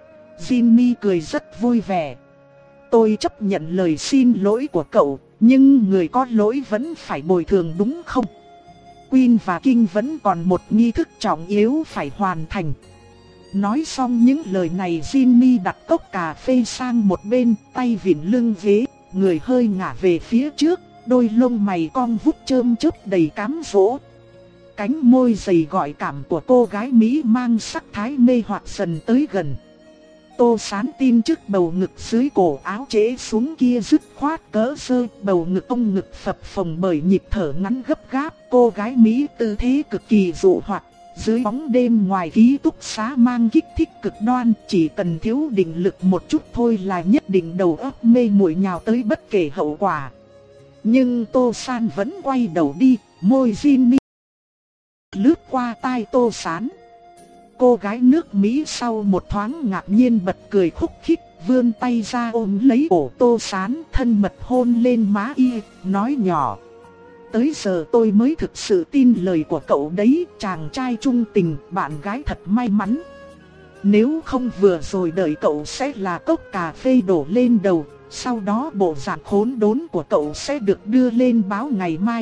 Jinmi cười rất vui vẻ. Tôi chấp nhận lời xin lỗi của cậu, nhưng người có lỗi vẫn phải bồi thường đúng không? Queen và King vẫn còn một nghi thức trọng yếu phải hoàn thành. Nói xong những lời này, Jinmi đặt cốc cà phê sang một bên, tay vịn lưng ghế, người hơi ngả về phía trước, đôi lông mày cong vút chơm chớp đầy cám dỗ. cánh môi dày gợi cảm của cô gái Mỹ mang sắc thái mê hoặc dần tới gần. Tô Sán tin trước bầu ngực dưới cổ áo trễ xuống kia dứt khoát cỡ sơ, bầu ngực ông ngực phập phồng bởi nhịp thở ngắn gấp gáp. Cô gái Mỹ tư thế cực kỳ dụ hoặc, dưới bóng đêm ngoài ký túc xá mang kích thích cực đoan, chỉ cần thiếu định lực một chút thôi là nhất định đầu óc mê muội nhào tới bất kể hậu quả. Nhưng Tô San vẫn quay đầu đi, môi Jinny lướt qua tai Tô Sán. Cô gái nước Mỹ sau một thoáng ngạc nhiên bật cười khúc khích, vươn tay ra ôm lấy cổ Tô Sán, thân mật hôn lên má y, nói nhỏ: tới giờ tôi mới thực sự tin lời của cậu đấy, chàng trai trung tình, bạn gái thật may mắn. Nếu không vừa rồi đợi cậu sẽ là cốc cà phê đổ lên đầu, sau đó bộ dạng khốn đốn của cậu sẽ được đưa lên báo ngày mai.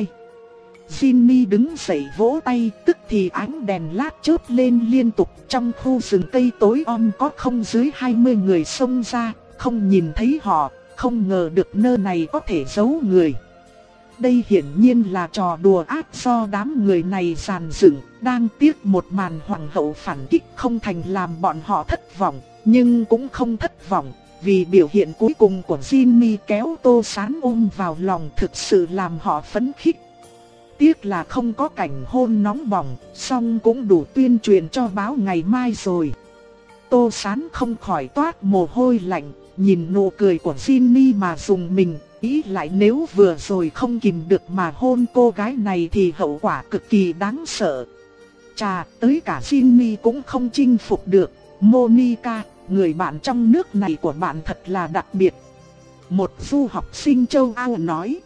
Jinny đứng dậy vỗ tay, tức thì ánh đèn lát chớp lên liên tục. Trong khu rừng cây tối om có không dưới hai mươi người xông ra, không nhìn thấy họ, không ngờ được nơi này có thể giấu người. Đây hiển nhiên là trò đùa ác do đám người này dàn dựng, đang tiếc một màn hoàng hậu phản kích không thành làm bọn họ thất vọng, nhưng cũng không thất vọng, vì biểu hiện cuối cùng của Jinny kéo Tô Sán ôm vào lòng thực sự làm họ phấn khích. Tiếc là không có cảnh hôn nóng bỏng, song cũng đủ tuyên truyền cho báo ngày mai rồi. Tô Sán không khỏi toát mồ hôi lạnh, nhìn nụ cười của Jinny mà dùng mình, nghĩ lại nếu vừa rồi không kìm được mà hôn cô gái này thì hậu quả cực kỳ đáng sợ. Chà, tới cả Jinny cũng không chinh phục được. Monica, người bạn trong nước này của bạn thật là đặc biệt. Một du học sinh châu Âu nói.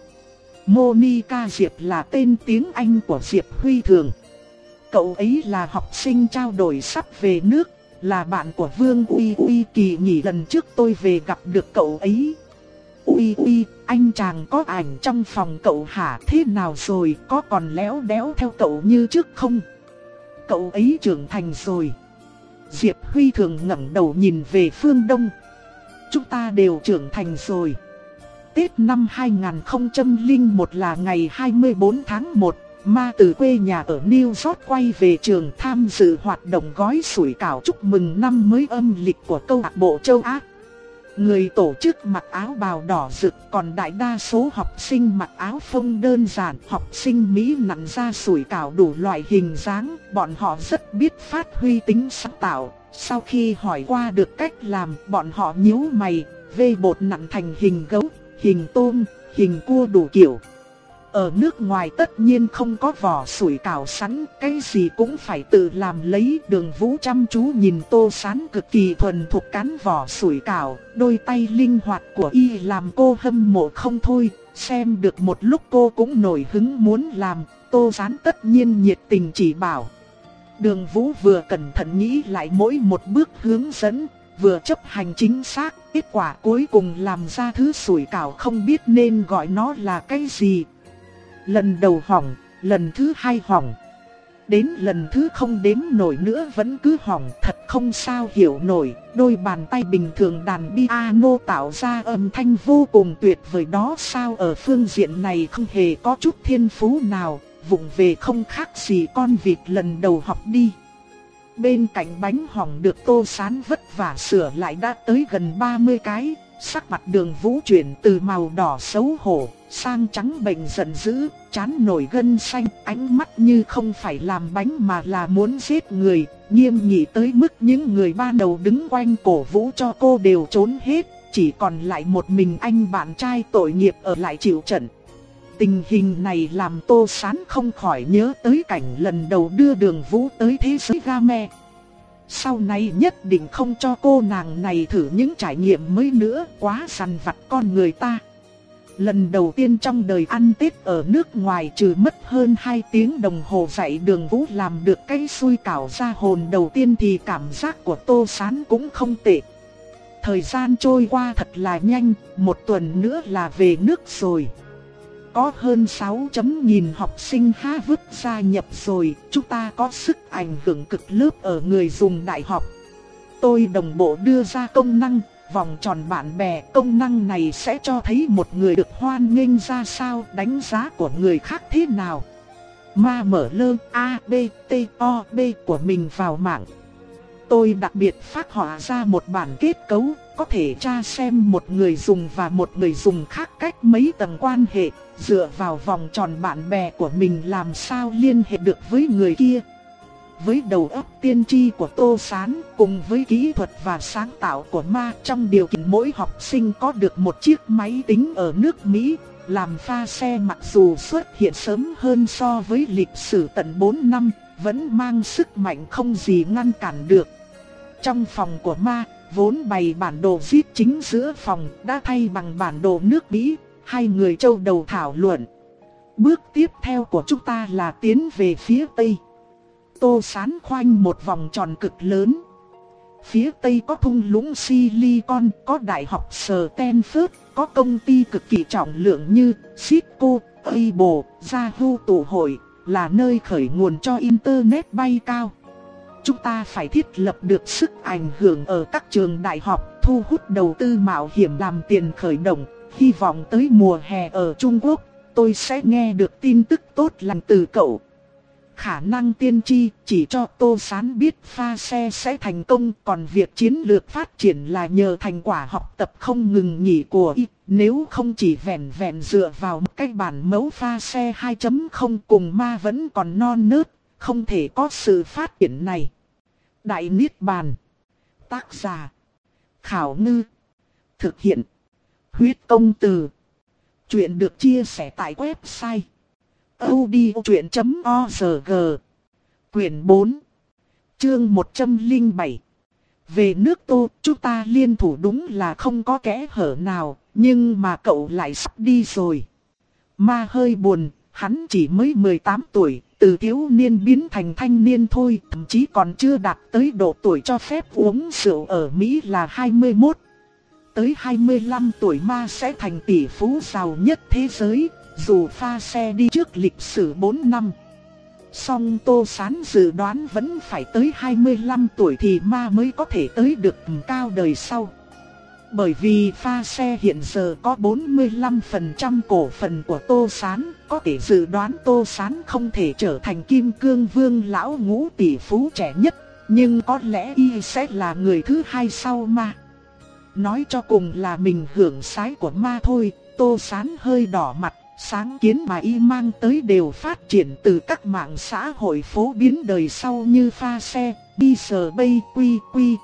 Monica Diệp là tên tiếng Anh của Diệp Huy Thường. Cậu ấy là học sinh trao đổi sắp về nước, là bạn của Vương Uy Uy. Kỳ nghỉ lần trước tôi về gặp được cậu ấy. Uy Uy, anh chàng có ảnh trong phòng cậu hả? Thế nào rồi, có còn léo đéo theo cậu như trước không? Cậu ấy trưởng thành rồi. Diệp Huy Thường ngẩng đầu nhìn về phương Đông. Chúng ta đều trưởng thành rồi. Tết năm hai không không một là ngày hai mươi tư tháng một, Ma từ quê nhà ở New York quay về trường tham dự hoạt động gói sủi cảo chúc mừng năm mới âm lịch của câu lạc bộ châu Á. Người tổ chức mặc áo bào đỏ rực, còn đại đa số học sinh mặc áo phông đơn giản. Học sinh Mỹ nặn ra sủi cảo đủ loại hình dáng, bọn họ rất biết phát huy tính sáng tạo. Sau khi hỏi qua được cách làm, bọn họ nhíu mày, vê bột nặn thành hình gấu, hình tôm, hình cua đủ kiểu. Ở nước ngoài tất nhiên không có vỏ sủi cảo sẵn, cái gì cũng phải tự làm lấy. Đường Vũ chăm chú nhìn Tô Sán cực kỳ thuần thục cán vỏ sủi cảo, đôi tay linh hoạt của y làm cô hâm mộ không thôi. Xem được một lúc cô cũng nổi hứng muốn làm, Tô Sán tất nhiên nhiệt tình chỉ bảo. Đường Vũ vừa cẩn thận nghĩ lại mỗi một bước hướng dẫn, vừa chấp hành chính xác. Kết quả cuối cùng làm ra thứ sủi cảo không biết nên gọi nó là cái gì. Lần đầu hỏng, lần thứ hai hỏng, đến lần thứ không đếm nổi nữa vẫn cứ hỏng, thật không sao hiểu nổi. Đôi bàn tay bình thường đàn piano tạo ra âm thanh vô cùng tuyệt vời đó sao ở phương diện này không hề có chút thiên phú nào, vụng về không khác gì con vịt lần đầu học đi. Bên cạnh bánh hỏng được Tô Sán vất vả sửa lại đã tới gần ba mươi cái. Sắc mặt Đường Vũ chuyển từ màu đỏ xấu hổ sang trắng bệch giận dữ, trán nổi gân xanh, ánh mắt như không phải làm bánh mà là muốn giết người, nghiêm nghị tới mức những người ban đầu đứng quanh cổ vũ cho cô đều trốn hết, chỉ còn lại một mình anh bạn trai tội nghiệp ở lại chịu trận. Tình hình này làm Tô Sán không khỏi nhớ tới cảnh lần đầu đưa Đường Vũ tới thế giới game. Sau này nhất định không cho cô nàng này thử những trải nghiệm mới nữa, quá sằn vặt con người ta. Lần đầu tiên trong đời ăn Tết ở nước ngoài, trừ mất hơn hai tiếng đồng hồ dạy Đường Vũ làm được cái xui cảo ra hồn đầu tiên thì cảm giác của Tô Sán cũng không tệ. Thời gian trôi qua thật là nhanh, một tuần nữa là về nước rồi. Có hơn sáu chấm nghìn học sinh Harvard gia nhập rồi, chúng ta có sức ảnh hưởng cực lớp ở người dùng đại học. Tôi đồng bộ đưa ra công năng vòng tròn bạn bè, công năng này sẽ cho thấy một người được hoan nghênh ra sao, đánh giá của người khác thế nào. Ma mở lơ A B T O B của mình vào mạng. Tôi đặc biệt phác họa ra một bản kết cấu, có thể tra xem một người dùng và một người dùng khác cách mấy tầng quan hệ, dựa vào vòng tròn bạn bè của mình làm sao liên hệ được với người kia. Với đầu óc tiên tri của Tô Sán, cùng với kỹ thuật và sáng tạo của Ma, trong điều kiện mỗi học sinh có được một chiếc máy tính ở nước Mỹ, làm pha xe mặc dù xuất hiện sớm hơn so với lịch sử tận bốn năm, vẫn mang sức mạnh không gì ngăn cản được. Trong phòng của Ma, vốn bày bản đồ zip chính giữa phòng, đã thay bằng bản đồ nước Mỹ, hai người châu đầu thảo luận. Bước tiếp theo của chúng ta là tiến về phía Tây. Tô Sán khoanh một vòng tròn cực lớn. Phía Tây có thung lũng Silicon, có đại học Stanford, có công ty cực kỳ trọng lượng như Cisco, Apple, Yahoo tụ hội, là nơi khởi nguồn cho Internet bay cao. Chúng ta phải thiết lập được sức ảnh hưởng ở các trường đại học, thu hút đầu tư mạo hiểm làm tiền khởi động. Hy vọng tới mùa hè ở Trung Quốc, tôi sẽ nghe được tin tức tốt lành từ cậu. Khả năng tiên tri chỉ cho Tô Sán biết pha xe sẽ thành công, còn việc chiến lược phát triển là nhờ thành quả học tập không ngừng nghỉ của y. Nếu không chỉ vẹn vẹn dựa vào một cái bản mẫu pha xe hai chấm không cùng Ma vẫn còn non nớt, không thể có sự phát triển này. Đại Niết Bàn. Tác giả: Khảo Ngư. Thực hiện: Huyết Công Từ. Chuyện được chia sẻ tại website audiochuyện chấm org. Quyển bốn. Chương một trăm lẻ bảy. Về nước Tô, chúng ta liên thủ đúng là không có kẽ hở nào, nhưng mà cậu lại sắp đi rồi. Ma hơi buồn, hắn chỉ mới mười tám tuổi, từ thiếu niên biến thành thanh niên thôi, thậm chí còn chưa đạt tới độ tuổi cho phép uống rượu ở Mỹ là hai mươi mốt. Tới hai mươi lăm tuổi Ma sẽ thành tỷ phú giàu nhất thế giới, dù pha xe đi trước lịch sử bốn năm. Song Tô Sán dự đoán vẫn phải tới hai mươi lăm tuổi thì Ma mới có thể tới được tầm cao đời sau. Bởi vì pha xe hiện giờ có bốn mươi lăm phần trăm cổ phần của Tô Sán, có thể dự đoán Tô Sán không thể trở thành Kim Cương Vương lão ngũ tỷ phú trẻ nhất, nhưng có lẽ y sẽ là người thứ hai sau Ma. Nói cho cùng là mình hưởng sái của Ma thôi. Tô Sán hơi đỏ mặt, sáng kiến mà y mang tới đều phát triển từ các mạng xã hội phổ biến đời sau như pha xe, đi sờ bay quy quy.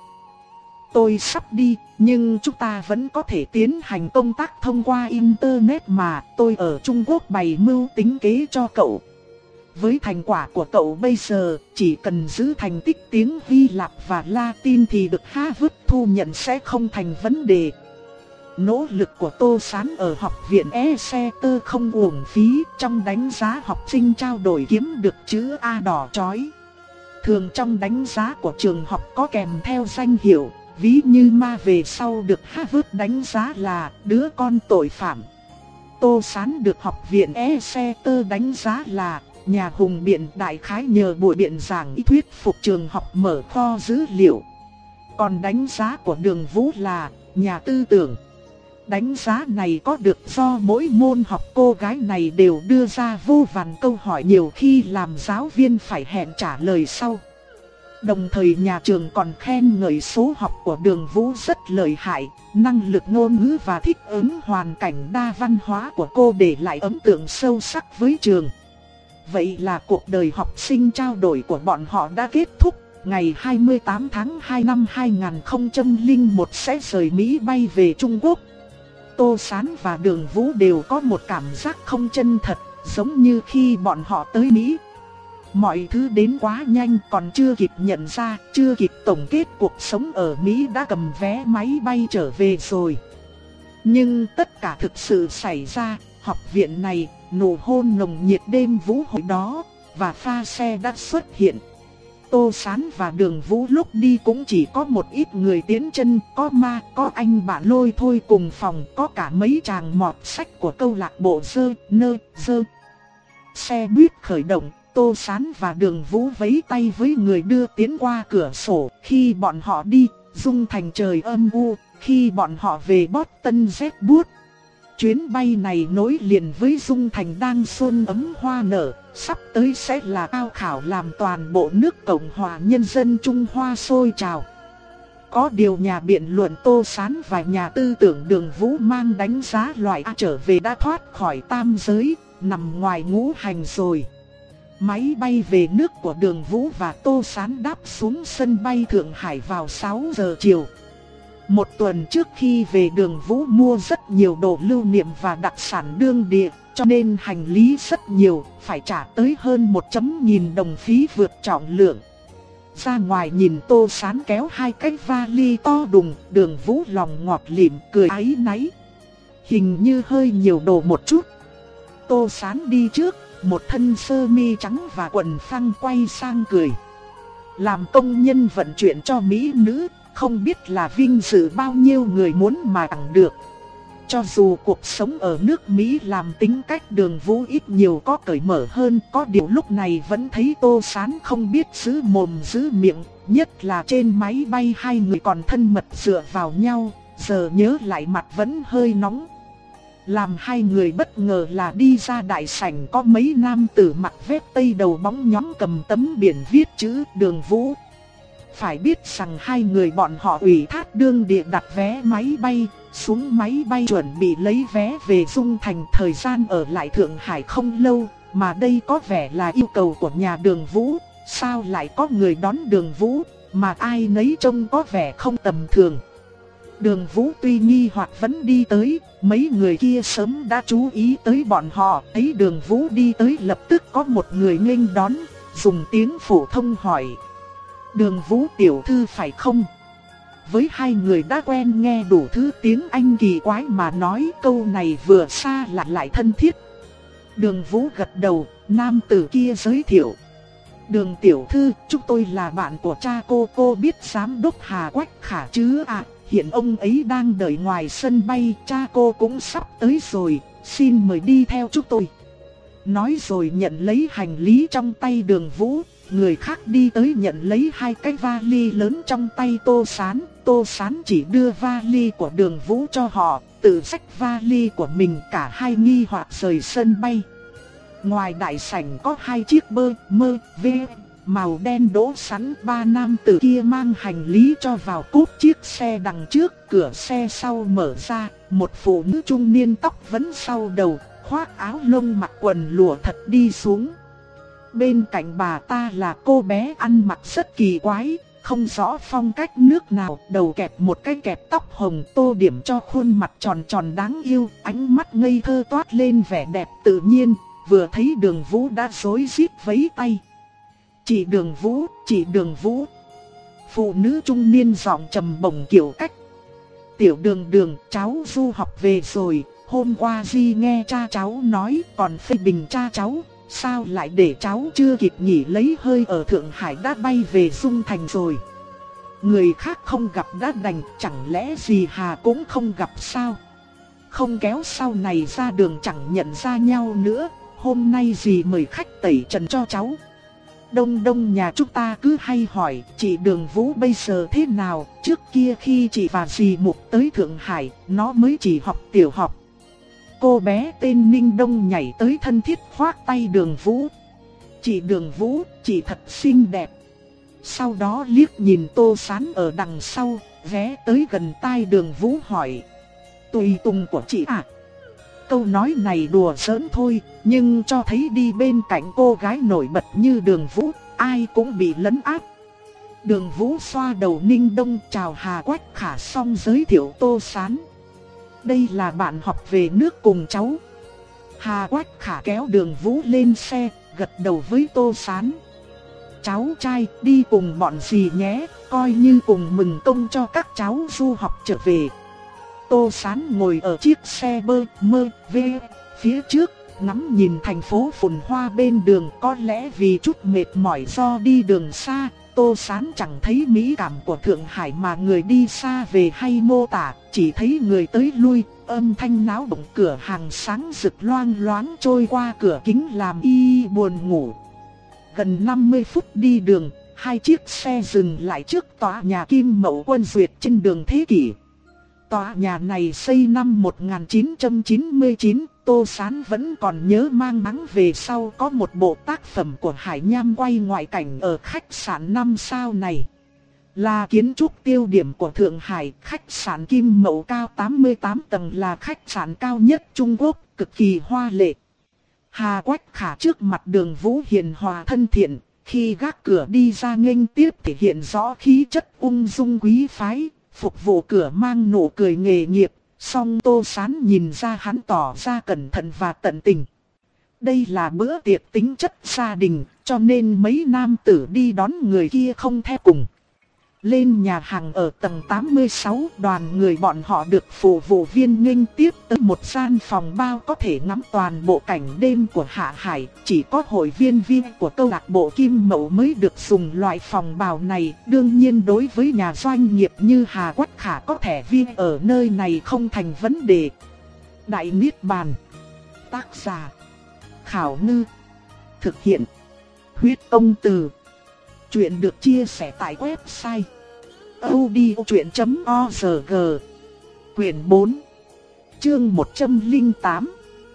Tôi sắp đi, nhưng chúng ta vẫn có thể tiến hành công tác thông qua Internet mà. Tôi ở Trung Quốc bày mưu tính kế cho cậu. Với thành quả của cậu bây giờ, chỉ cần giữ thành tích tiếng Hy Lạp và Latin thì được Harvard thu nhận sẽ không thành vấn đề. Nỗ lực của Tô Sán ở học viện Exeter không uổng phí, trong đánh giá học sinh trao đổi kiếm được chữ A đỏ chói. Thường trong đánh giá của trường học có kèm theo danh hiệu, ví như Ma về sau được Harvard đánh giá là đứa con tội phạm. Tô Sán được học viện Exeter đánh giá là nhà hùng biện, đại khái nhờ buổi biện giảng ý thuyết phục trường học mở kho dữ liệu. Còn đánh giá của Đường Vũ là nhà tư tưởng. Đánh giá này có được do mỗi môn học cô gái này đều đưa ra vô vàn câu hỏi, nhiều khi làm giáo viên phải hẹn trả lời sau. Đồng thời nhà trường còn khen ngợi số học của Đường Vũ rất lợi hại, năng lực ngôn ngữ và thích ứng hoàn cảnh đa văn hóa của cô để lại ấn tượng sâu sắc với trường. Vậy là cuộc đời học sinh trao đổi của bọn họ đã kết thúc. Ngày hai mươi tám tháng hai năm hai nghìn không trăm lẻ một sẽ rời Mỹ bay về Trung Quốc. Tô Sán và Đường Vũ đều có một cảm giác không chân thật, giống như khi bọn họ tới Mỹ. Mọi thứ đến quá nhanh, còn chưa kịp nhận ra, chưa kịp tổng kết cuộc sống ở Mỹ đã cầm vé máy bay trở về rồi. Nhưng tất cả thực sự xảy ra, học viện này, nụ hôn nồng nhiệt đêm vũ hội đó, và pha xe đã xuất hiện. Tô Sán và Đường Vũ lúc đi cũng chỉ có một ít người tiến chân, có Ma, có anh bạn Lôi Thôi cùng phòng, có cả mấy chàng mọt sách của câu lạc bộ dơ, nơ, dơ. Xe buýt khởi động, Tô Sán và Đường Vũ vẫy tay với người đưa tiến qua cửa sổ. Khi bọn họ đi, rung thành trời âm u, khi bọn họ về Boston rét buốt. Chuyến bay này nối liền với Dung Thành đang xuân ấm hoa nở, sắp tới sẽ là cao khảo làm toàn bộ nước Cộng hòa Nhân dân Trung Hoa sôi trào. Có điều nhà biện luận Tô Sán và nhà tư tưởng Đường Vũ mang đánh giá loại A trở về đã thoát khỏi tam giới, nằm ngoài ngũ hành rồi. Máy bay về nước của Đường Vũ và Tô Sán đáp xuống sân bay Thượng Hải vào sáu giờ chiều. Một tuần trước khi về, Đường Vũ mua rất nhiều đồ lưu niệm và đặc sản đương địa, cho nên hành lý rất nhiều, phải trả tới hơn một nghìn đồng phí vượt trọng lượng. Ra ngoài nhìn Tô Sán kéo hai cái vali to đùng, Đường Vũ lòng ngọt lịm cười áy náy. Hình như hơi nhiều đồ một chút. Tô Sán đi trước, một thân sơ mi trắng và quần phăng quay sang cười. Làm công nhân vận chuyển cho mỹ nữ, không biết là vinh dự bao nhiêu người muốn mà chẳng được. Cho dù cuộc sống ở nước Mỹ làm tính cách Đường Vũ ít nhiều có cởi mở hơn, có điều lúc này vẫn thấy Tô Sán không biết giữ mồm giữ miệng, nhất là trên máy bay hai người còn thân mật dựa vào nhau, giờ nhớ lại mặt vẫn hơi nóng. Làm hai người bất ngờ là đi ra đại sảnh có mấy nam tử mặc vest tây đầu bóng nhóng cầm tấm biển viết chữ Đường Vũ. Phải biết rằng hai người bọn họ ủy thác đương địa đặt vé máy bay, xuống máy bay chuẩn bị lấy vé về Dung Thành, thời gian ở lại Thượng Hải không lâu, mà đây có vẻ là yêu cầu của nhà Đường Vũ. Sao lại có người đón Đường Vũ, mà ai nấy trông có vẻ không tầm thường. Đường Vũ tuy nghi hoặc vẫn đi tới, mấy người kia sớm đã chú ý tới bọn họ, thấy Đường Vũ đi tới lập tức có một người nghênh đón, dùng tiếng phổ thông hỏi: Đường Vũ tiểu thư phải không? Với hai người đã quen nghe đủ thứ tiếng Anh kỳ quái mà nói câu này vừa xa lạ lại thân thiết. Đường Vũ gật đầu, nam tử kia giới thiệu: Đường tiểu thư, chúng tôi là bạn của cha cô, cô biết giám đốc Hà Quách Khả chứ ạ? À, hiện ông ấy đang đợi ngoài sân bay, cha cô cũng sắp tới rồi, xin mời đi theo chúng tôi. Nói rồi nhận lấy hành lý trong tay Đường Vũ. Người khác đi tới nhận lấy hai cái vali lớn trong tay Tô Sán. Tô Sán chỉ đưa vali của Đường Vũ cho họ, tự xách vali của mình, cả hai nghi hoặc rời sân bay. Ngoài đại sảnh có hai chiếc bơ mơ vê màu đen đỗ sẵn, ba nam tử kia mang hành lý cho vào cốp chiếc xe đằng trước, cửa xe sau mở ra, một phụ nữ trung niên tóc vấn sau đầu, khoác áo lông mặc quần lụa thật đi xuống. Bên cạnh bà ta là cô bé ăn mặc rất kỳ quái, không rõ phong cách nước nào, đầu kẹp một cái kẹp tóc hồng tô điểm cho khuôn mặt tròn tròn đáng yêu, ánh mắt ngây thơ toát lên vẻ đẹp tự nhiên, vừa thấy Đường Vũ đã rối rít vẫy tay. Chị Đường Vũ, chị Đường Vũ. Phụ nữ trung niên giọng trầm bổng kiểu cách: Tiểu Đường Đường, cháu du học về rồi, hôm qua Di nghe cha cháu nói còn phê bình cha cháu. Sao lại để cháu chưa kịp nghỉ lấy hơi ở Thượng Hải đã bay về Dung Thành rồi? Người khác không gặp đã đành, chẳng lẽ dì Hà cũng không gặp sao? Không kéo sau này ra đường chẳng nhận ra nhau nữa, hôm nay dì mời khách tẩy trần cho cháu. Đông đông nhà chúng ta cứ hay hỏi chị Đường Vũ bây giờ thế nào, trước kia khi chị và dì Mục tới Thượng Hải, nó mới chỉ học tiểu học. Cô bé tên Ninh Đông nhảy tới thân thiết khoác tay Đường Vũ. Chị Đường Vũ, chị thật xinh đẹp. Sau đó liếc nhìn Tô Sán ở đằng sau, ghé tới gần tai Đường Vũ hỏi: Tùy tùng của chị à? Câu nói này đùa giỡn thôi, nhưng cho thấy đi bên cạnh cô gái nổi bật như Đường Vũ, ai cũng bị lấn áp. Đường Vũ xoa đầu Ninh Đông chào Hà Quách Khả xong giới thiệu Tô Sán. Đây là bạn học về nước cùng cháu. Hà Quách Khả kéo Đường Vũ lên xe, gật đầu với Tô Sán. Cháu trai đi cùng bọn dì nhé, coi như cùng mừng công cho các cháu du học trở về. Tô Sán ngồi ở chiếc xe bơ mơ vê phía trước, ngắm nhìn thành phố phồn hoa bên đường. Có lẽ vì chút mệt mỏi do đi đường xa, Tô Sán chẳng thấy mỹ cảm của Thượng Hải mà người đi xa về hay mô tả, chỉ thấy người tới lui, âm thanh náo động, cửa hàng sáng rực loang loáng trôi qua cửa kính làm y buồn ngủ. Gần năm mươi phút đi đường, hai chiếc xe dừng lại trước tòa nhà Kim Mậu Quân Duyệt trên đường Thế Kỷ. Tòa nhà này xây năm một nghìn chín trăm chín mươi chín, Tô Sán vẫn còn nhớ mang máng về sau có một bộ tác phẩm của Hải Nham quay ngoại cảnh ở khách sạn năm sao này. Là kiến trúc tiêu điểm của Thượng Hải, khách sạn Kim Mậu cao tám mươi tám tầng là khách sạn cao nhất Trung Quốc, cực kỳ hoa lệ. Hà Quách Khả trước mặt Đường Vũ hiền hòa thân thiện, khi gác cửa đi ra nghênh tiếp thể hiện rõ khí chất ung dung quý phái, phục vụ cửa mang nụ cười nghề nghiệp, song Tô Sán nhìn ra hắn tỏ ra cẩn thận và tận tình. Đây là bữa tiệc tính chất gia đình, cho nên mấy nam tử đi đón người kia không theo cùng. Lên nhà hàng ở tầng tám mươi sáu, đoàn người bọn họ được phục vụ viên nghênh tiếp tới một gian phòng bao có thể ngắm toàn bộ cảnh đêm của Hạ Hải. Chỉ có hội viên viên của câu lạc bộ Kim Mậu mới được dùng loại phòng bao này. Đương nhiên đối với nhà doanh nghiệp như Hà Quách Khả có thẻ viên ở nơi này không thành vấn đề. Đại Niết Bàn. Tác giả Khảo Ngư. Thực hiện Huyết Công Từ. Chuyện được chia sẻ tại website audiochuyện chấm org. Quyển bốn, chương một trăm lẻ tám.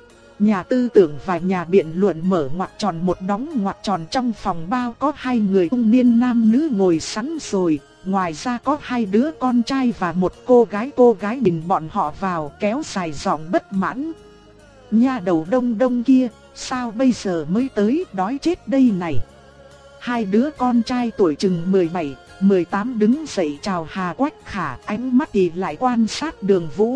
Nhà tư tưởng và nhà biện luận mở ngoặc tròn một đóng ngoặc tròn. Trong phòng bao có hai người trung niên nam nữ ngồi sẵn rồi. Ngoài ra có hai đứa con trai và một cô gái. Cô gái nhìn bọn họ vào kéo dài giọng bất mãn. Nhà đầu đông đông kia, sao bây giờ mới tới, đói chết đây này. Hai đứa con trai tuổi chừng mười bảy, mười tám đứng dậy chào Hà Quách Khả, ánh mắt thì lại quan sát Đường Vũ.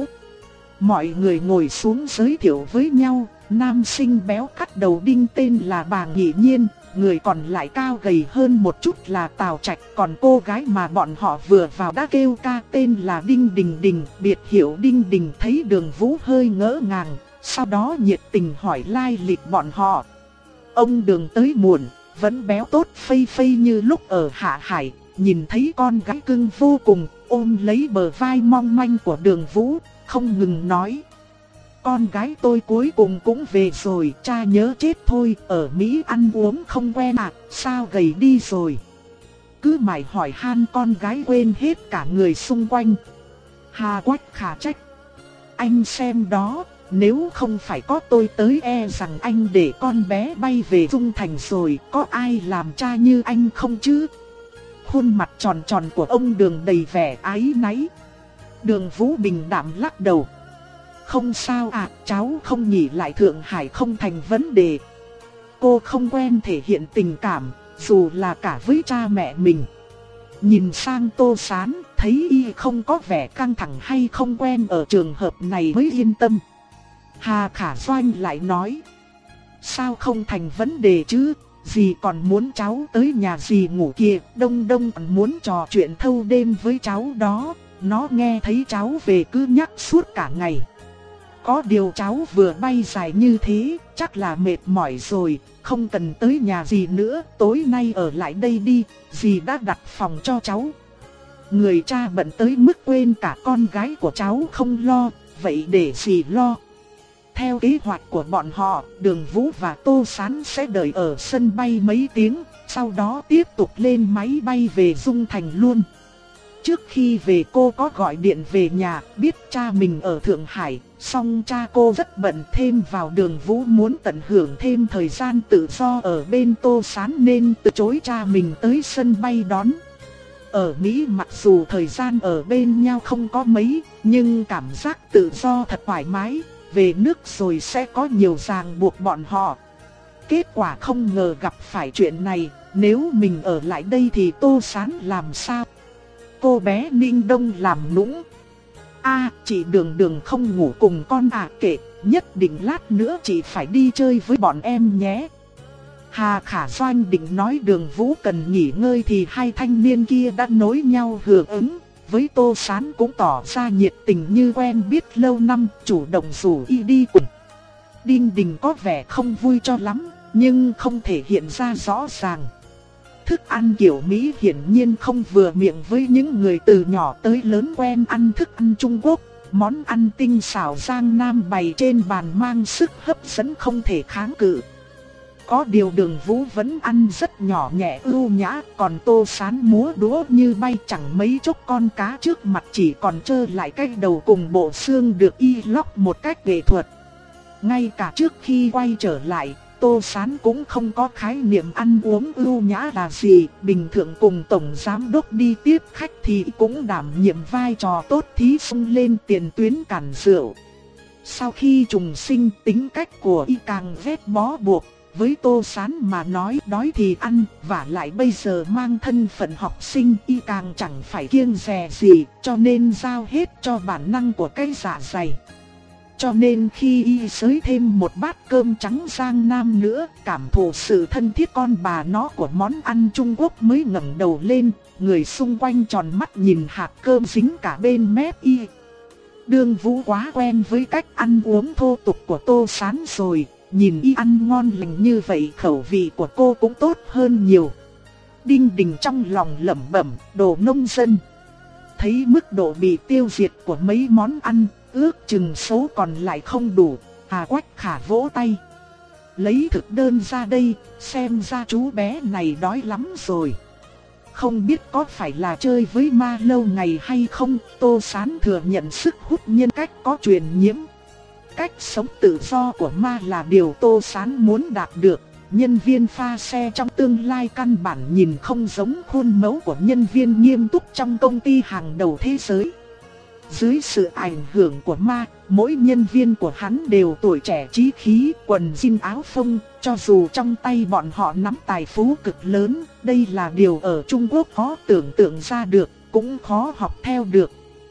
Mọi người ngồi xuống giới thiệu với nhau, nam sinh béo cắt đầu đinh tên là Bà Nghị Nhiên, người còn lại cao gầy hơn một chút là Tào Trạch, còn cô gái mà bọn họ vừa vào đã kêu ca tên là Đinh Đình Đình, biệt hiệu Đinh Đình. Thấy Đường Vũ hơi ngỡ ngàng, sau đó nhiệt tình hỏi lai lịch bọn họ. Ông Đường tới muộn, vẫn béo tốt phây phây như lúc ở Hạ Hải, nhìn thấy con gái cưng vô cùng, ôm lấy bờ vai mong manh của Đường Vũ, không ngừng nói. Con gái tôi cuối cùng cũng về rồi, cha nhớ chết thôi, ở Mỹ ăn uống không quen à, sao gầy đi rồi. Cứ mải hỏi han con gái quên hết cả người xung quanh. Hà Quách Khả trách. Anh xem đó, nếu không phải có tôi tới e rằng anh để con bé bay về Dung Thành rồi, có ai làm cha như anh không chứ? Khuôn mặt tròn tròn của ông Đường đầy vẻ áy náy. Đường Vũ bình đạm lắc đầu. Không sao ạ, à, cháu không nghỉ lại Thượng Hải không thành vấn đề. Cô không quen thể hiện tình cảm, dù là cả với cha mẹ mình. Nhìn sang Tô Sán, thấy y không có vẻ căng thẳng hay không quen ở trường hợp này mới yên tâm. Hà Khả Doanh lại nói. Sao không thành vấn đề chứ, dì còn muốn cháu tới nhà dì ngủ kìa, Đông Đông còn muốn trò chuyện thâu đêm với cháu đó, nó nghe thấy cháu về cứ nhắc suốt cả ngày. Có điều cháu vừa bay dài như thế, chắc là mệt mỏi rồi, không cần tới nhà dì nữa, tối nay ở lại đây đi, dì đã đặt phòng cho cháu. Người cha bận tới mức quên cả con gái của cháu không lo, vậy để dì lo. Theo kế hoạch của bọn họ, Đường Vũ và Tô Sán sẽ đợi ở sân bay mấy tiếng, sau đó tiếp tục lên máy bay về Dung Thành luôn. Trước khi về cô có gọi điện về nhà, biết cha mình ở Thượng Hải, song cha cô rất bận, thêm vào Đường Vũ muốn tận hưởng thêm thời gian tự do ở bên Tô Sán nên từ chối cha mình tới sân bay đón. Ở Mỹ mặc dù thời gian ở bên nhau không có mấy, nhưng cảm giác tự do thật thoải mái, về nước rồi sẽ có nhiều ràng buộc bọn họ. Kết quả không ngờ gặp phải chuyện này, nếu mình ở lại đây thì Tô Sán làm sao? Cô bé Ninh Đông làm nũng. A, chị Đường Đường không ngủ cùng con à, kệ, nhất định lát nữa chị phải đi chơi với bọn em nhé. Hà Khả Doanh định nói Đường Vũ cần nghỉ ngơi thì hai thanh niên kia đã nối nhau hưởng ứng. Với Tô Sán cũng tỏ ra nhiệt tình như quen biết lâu năm, chủ động rủ y đi cùng. Đinh Đình có vẻ không vui cho lắm, nhưng không thể hiện ra rõ ràng. Thức ăn kiểu Mỹ hiển nhiên không vừa miệng với những người từ nhỏ tới lớn quen ăn thức ăn Trung Quốc. Món ăn tinh xảo Giang Nam bày trên bàn mang sức hấp dẫn không thể kháng cự. Có điều Đường Vũ vẫn ăn rất nhỏ nhẹ ưu nhã, còn Tô Sán múa đũa như bay, chẳng mấy chốc con cá trước mặt chỉ còn trơ lại cái đầu cùng bộ xương được y lóc một cách nghệ thuật. Ngay cả trước khi quay trở lại, Tô Sán cũng không có khái niệm ăn uống ưu nhã là gì. Bình thường cùng tổng giám đốc đi tiếp khách thì cũng đảm nhiệm vai trò tốt thí xông lên tiền tuyến cản rượu. Sau khi trùng sinh, tính cách của y càng vết bó buộc. Với Tô Sán mà nói đói thì ăn, và lại bây giờ mang thân phận học sinh, y càng chẳng phải kiêng dè gì, cho nên giao hết cho bản năng của cái dạ dày. Cho nên khi y xới thêm một bát cơm trắng Giang Nam nữa, cảm thụ sự thân thiết con bà nó của món ăn Trung Quốc mới ngẩng đầu lên, người xung quanh tròn mắt nhìn hạt cơm dính cả bên mép y. Đường Vũ quá quen với cách ăn uống thô tục của Tô Sán rồi, nhìn y ăn ngon lành như vậy khẩu vị của cô cũng tốt hơn nhiều. Đinh Đình trong lòng lẩm bẩm, đồ nông dân. Thấy mức độ bị tiêu diệt của mấy món ăn, ước chừng số còn lại không đủ, Hà Quách Khả vỗ tay. Lấy thực đơn ra đây, xem ra chú bé này đói lắm rồi. Không biết có phải là chơi với ma lâu ngày hay không, Tô Sán thừa nhận sức hút nhân cách có truyền nhiễm. Cách sống tự do của ma là điều Tô Sán muốn đạt được. Nhân viên pha xe trong tương lai căn bản nhìn không giống khuôn mẫu của nhân viên nghiêm túc trong công ty hàng đầu thế giới. Dưới sự ảnh hưởng của ma, mỗi nhân viên của hắn đều tuổi trẻ trí khí, quần jean áo phông, cho dù trong tay bọn họ nắm tài phú cực lớn, đây là điều ở Trung Quốc khó tưởng tượng ra được, cũng khó học theo được.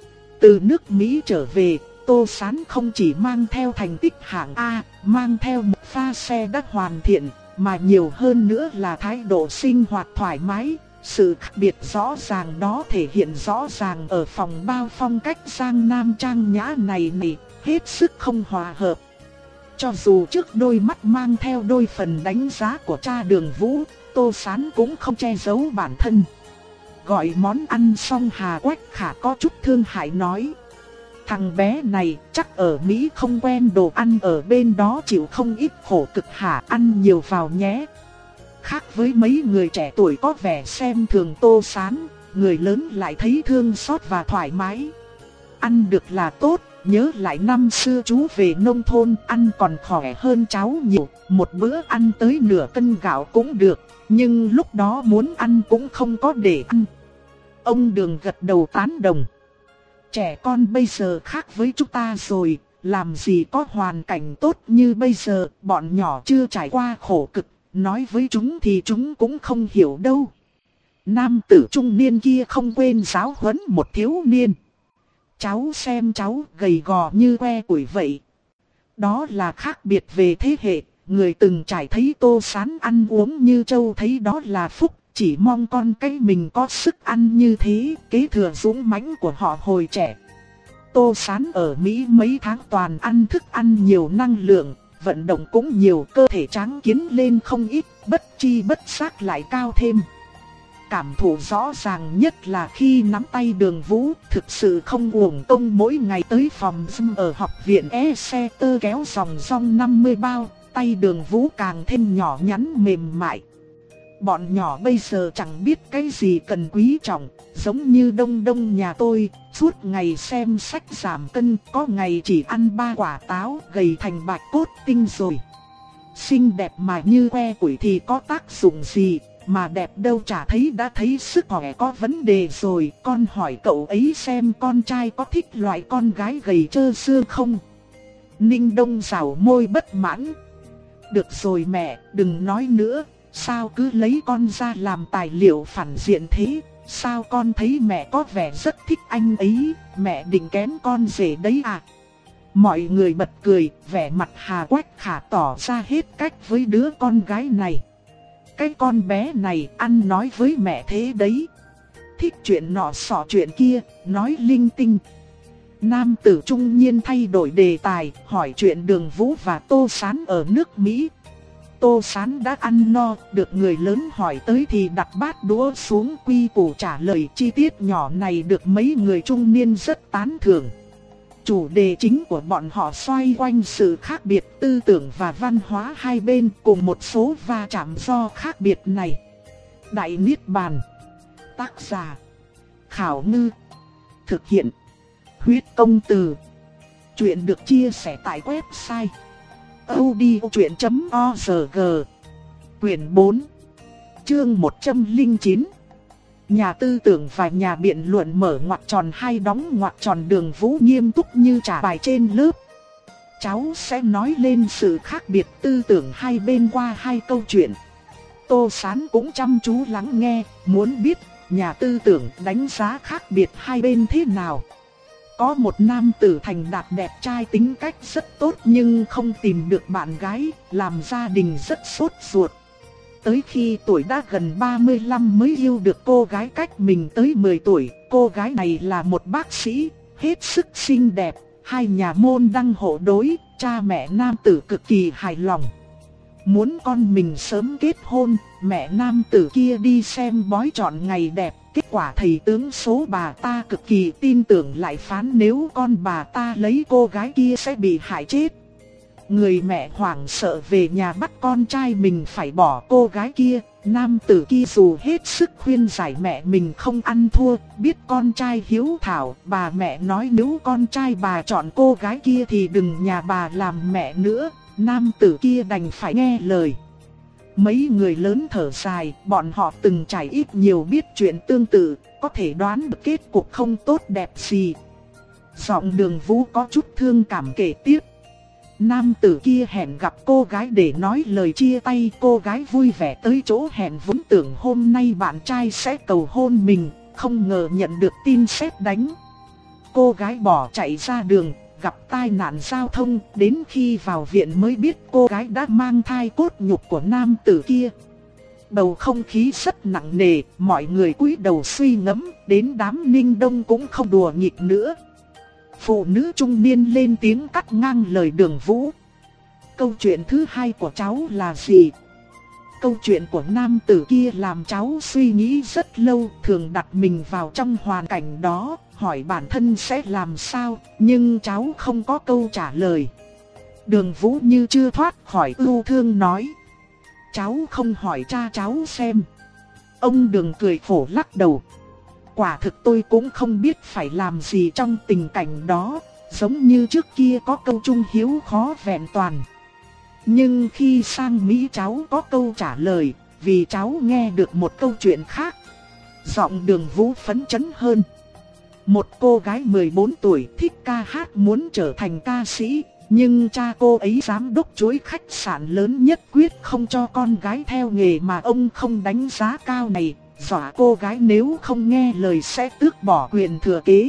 Từ nước Mỹ trở về, Tô Sán không chỉ mang theo thành tích hạng A, mang theo một pha xe đã hoàn thiện, mà nhiều hơn nữa là thái độ sinh hoạt thoải mái. Sự khác biệt rõ ràng đó thể hiện rõ ràng ở phòng bao phong cách Giang Nam trang nhã này này, hết sức không hòa hợp. Cho dù trước đôi mắt mang theo đôi phần đánh giá của cha Đường Vũ, Tô Sán cũng không che giấu bản thân. Gọi món ăn xong, Hà Quách Khả có chút thương hại nói: thằng bé này chắc ở Mỹ không quen đồ ăn, ở bên đó chịu không ít khổ cực hả, ăn nhiều vào nhé. Khác với mấy người trẻ tuổi có vẻ xem thường Tô Sán, người lớn lại thấy thương xót và thoải mái. Ăn được là tốt, nhớ lại năm xưa chú về nông thôn ăn còn khỏe hơn cháu nhiều, một bữa ăn tới nửa cân gạo cũng được, nhưng lúc đó muốn ăn cũng không có để ăn. Ông Đường gật đầu tán đồng. Trẻ con bây giờ khác với chúng ta rồi, làm gì có hoàn cảnh tốt như bây giờ, bọn nhỏ chưa trải qua khổ cực. Nói với chúng thì chúng cũng không hiểu đâu. Nam tử trung niên kia không quên giáo huấn một thiếu niên. Cháu xem cháu gầy gò như que củi vậy. Đó là khác biệt về thế hệ. Người từng trải thấy Tô Sán ăn uống như trâu thấy đó là phúc. Chỉ mong con cái mình có sức ăn như thế, kế thừa dũng mãnh của họ hồi trẻ. Tô Sán ở Mỹ mấy tháng toàn ăn thức ăn nhiều năng lượng, vận động cũng nhiều, cơ thể tráng kiến lên không ít, bất chi bất giác lại cao thêm. Cảm thụ rõ ràng nhất là khi nắm tay Đường Vũ, thực sự không uổng công mỗi ngày tới phòng gym ở học viện Exeter kéo dòng dòng năm mươi bao, tay Đường Vũ càng thêm nhỏ nhắn mềm mại. Bọn nhỏ bây giờ chẳng biết cái gì cần quý trọng, giống như Đông Đông nhà tôi, suốt ngày xem sách giảm cân, có ngày chỉ ăn ba quả táo, gầy thành bạch cốt tinh rồi. Xinh đẹp mà như que củi thì có tác dụng gì, mà đẹp đâu chả thấy đã thấy sức khỏe có vấn đề rồi. Con hỏi cậu ấy xem con trai có thích loại con gái gầy trơ xương không? Ninh Đông rảo môi bất mãn. Được rồi mẹ, đừng nói nữa. Sao cứ lấy con ra làm tài liệu phản diện thế? Sao con thấy mẹ có vẻ rất thích anh ấy, mẹ định kén con rể đấy à? Mọi người bật cười, vẻ mặt Hà Quách Khả tỏ ra hết cách với đứa con gái này. Cái con bé này ăn nói với mẹ thế đấy. Thích chuyện nọ xỏ chuyện kia, nói linh tinh. Nam tử trung niên thay đổi đề tài, hỏi chuyện Đường Vũ và Tô Sán ở nước Mỹ. Tô Sán đã ăn no, được người lớn hỏi tới thì đặt bát đũa xuống, quy củ trả lời chi tiết nhỏ này được mấy người trung niên rất tán thưởng. Chủ đề chính của bọn họ xoay quanh sự khác biệt tư tưởng và văn hóa hai bên cùng một số va chạm do khác biệt này. Đại Niết Bàn. Tác giả Khảo Ngư. Thực hiện Huyết Công Từ. Chuyện được chia sẻ tại website audiochuyện chấm org. Quyển bốn, chương một trăm lẻ chín. Nhà tư tưởng và nhà biện luận mở ngoặc tròn hai đóng ngoặc tròn. Đường Vũ nghiêm túc như trả bài trên lớp. Cháu sẽ nói lên sự khác biệt tư tưởng hai bên qua hai câu chuyện. Tô Sán cũng chăm chú lắng nghe, muốn biết nhà tư tưởng đánh giá khác biệt hai bên thế nào. Có một nam tử thành đạt đẹp trai, tính cách rất tốt nhưng không tìm được bạn gái, làm gia đình rất sốt ruột. Tới khi tuổi đã gần ba mươi lăm mới yêu được cô gái cách mình tới mười tuổi. Cô gái này là một bác sĩ, hết sức xinh đẹp, hai nhà môn đăng hộ đối, cha mẹ nam tử cực kỳ hài lòng. Muốn con mình sớm kết hôn, mẹ nam tử kia đi xem bói chọn ngày đẹp. Kết quả thầy tướng số bà ta cực kỳ tin tưởng, lại phán nếu con bà ta lấy cô gái kia sẽ bị hại chết. Người mẹ hoảng sợ về nhà bắt con trai mình phải bỏ cô gái kia. Nam tử kia dù hết sức khuyên giải mẹ mình không ăn thua, biết con trai hiếu thảo. Bà mẹ nói nếu con trai bà chọn cô gái kia thì đừng nhà bà làm mẹ nữa. Nam tử kia đành phải nghe lời. Mấy người lớn thở dài, bọn họ từng trải ít nhiều biết chuyện tương tự, có thể đoán được kết cục không tốt đẹp gì. Giọng Đường Vũ có chút thương cảm kể tiếp. Nam tử kia hẹn gặp cô gái để nói lời chia tay. Cô gái vui vẻ tới chỗ hẹn, vốn tưởng hôm nay bạn trai sẽ cầu hôn mình, không ngờ nhận được tin sét đánh. Cô gái bỏ chạy ra đường, gặp tai nạn giao thông, đến khi vào viện mới biết cô gái đã mang thai cốt nhục của nam tử kia. Bầu không khí rất nặng nề, mọi người cúi đầu suy ngẫm, đến đám Ninh Đông cũng không đùa nghịch nữa. Phụ nữ trung niên lên tiếng cắt ngang lời Đường Vũ. Câu chuyện thứ hai của cháu là gì? Câu chuyện của nam tử kia làm cháu suy nghĩ rất lâu, thường đặt mình vào trong hoàn cảnh đó, hỏi bản thân sẽ làm sao, nhưng cháu không có câu trả lời. Đường Vũ như chưa thoát khỏi ưu thương nói. Cháu không hỏi cha cháu xem. Ông Đường cười khổ lắc đầu. Quả thực tôi cũng không biết phải làm gì trong tình cảnh đó, giống như trước kia có câu trung hiếu khó vẹn toàn. Nhưng khi sang Mỹ cháu có câu trả lời, vì cháu nghe được một câu chuyện khác. Giọng Đường Vũ phấn chấn hơn. Một cô gái mười bốn tuổi thích ca hát, muốn trở thành ca sĩ, nhưng cha cô ấy giám đốc chuỗi khách sạn lớn nhất quyết không cho con gái theo nghề mà ông không đánh giá cao này, dọa cô gái nếu không nghe lời sẽ tước bỏ quyền thừa kế.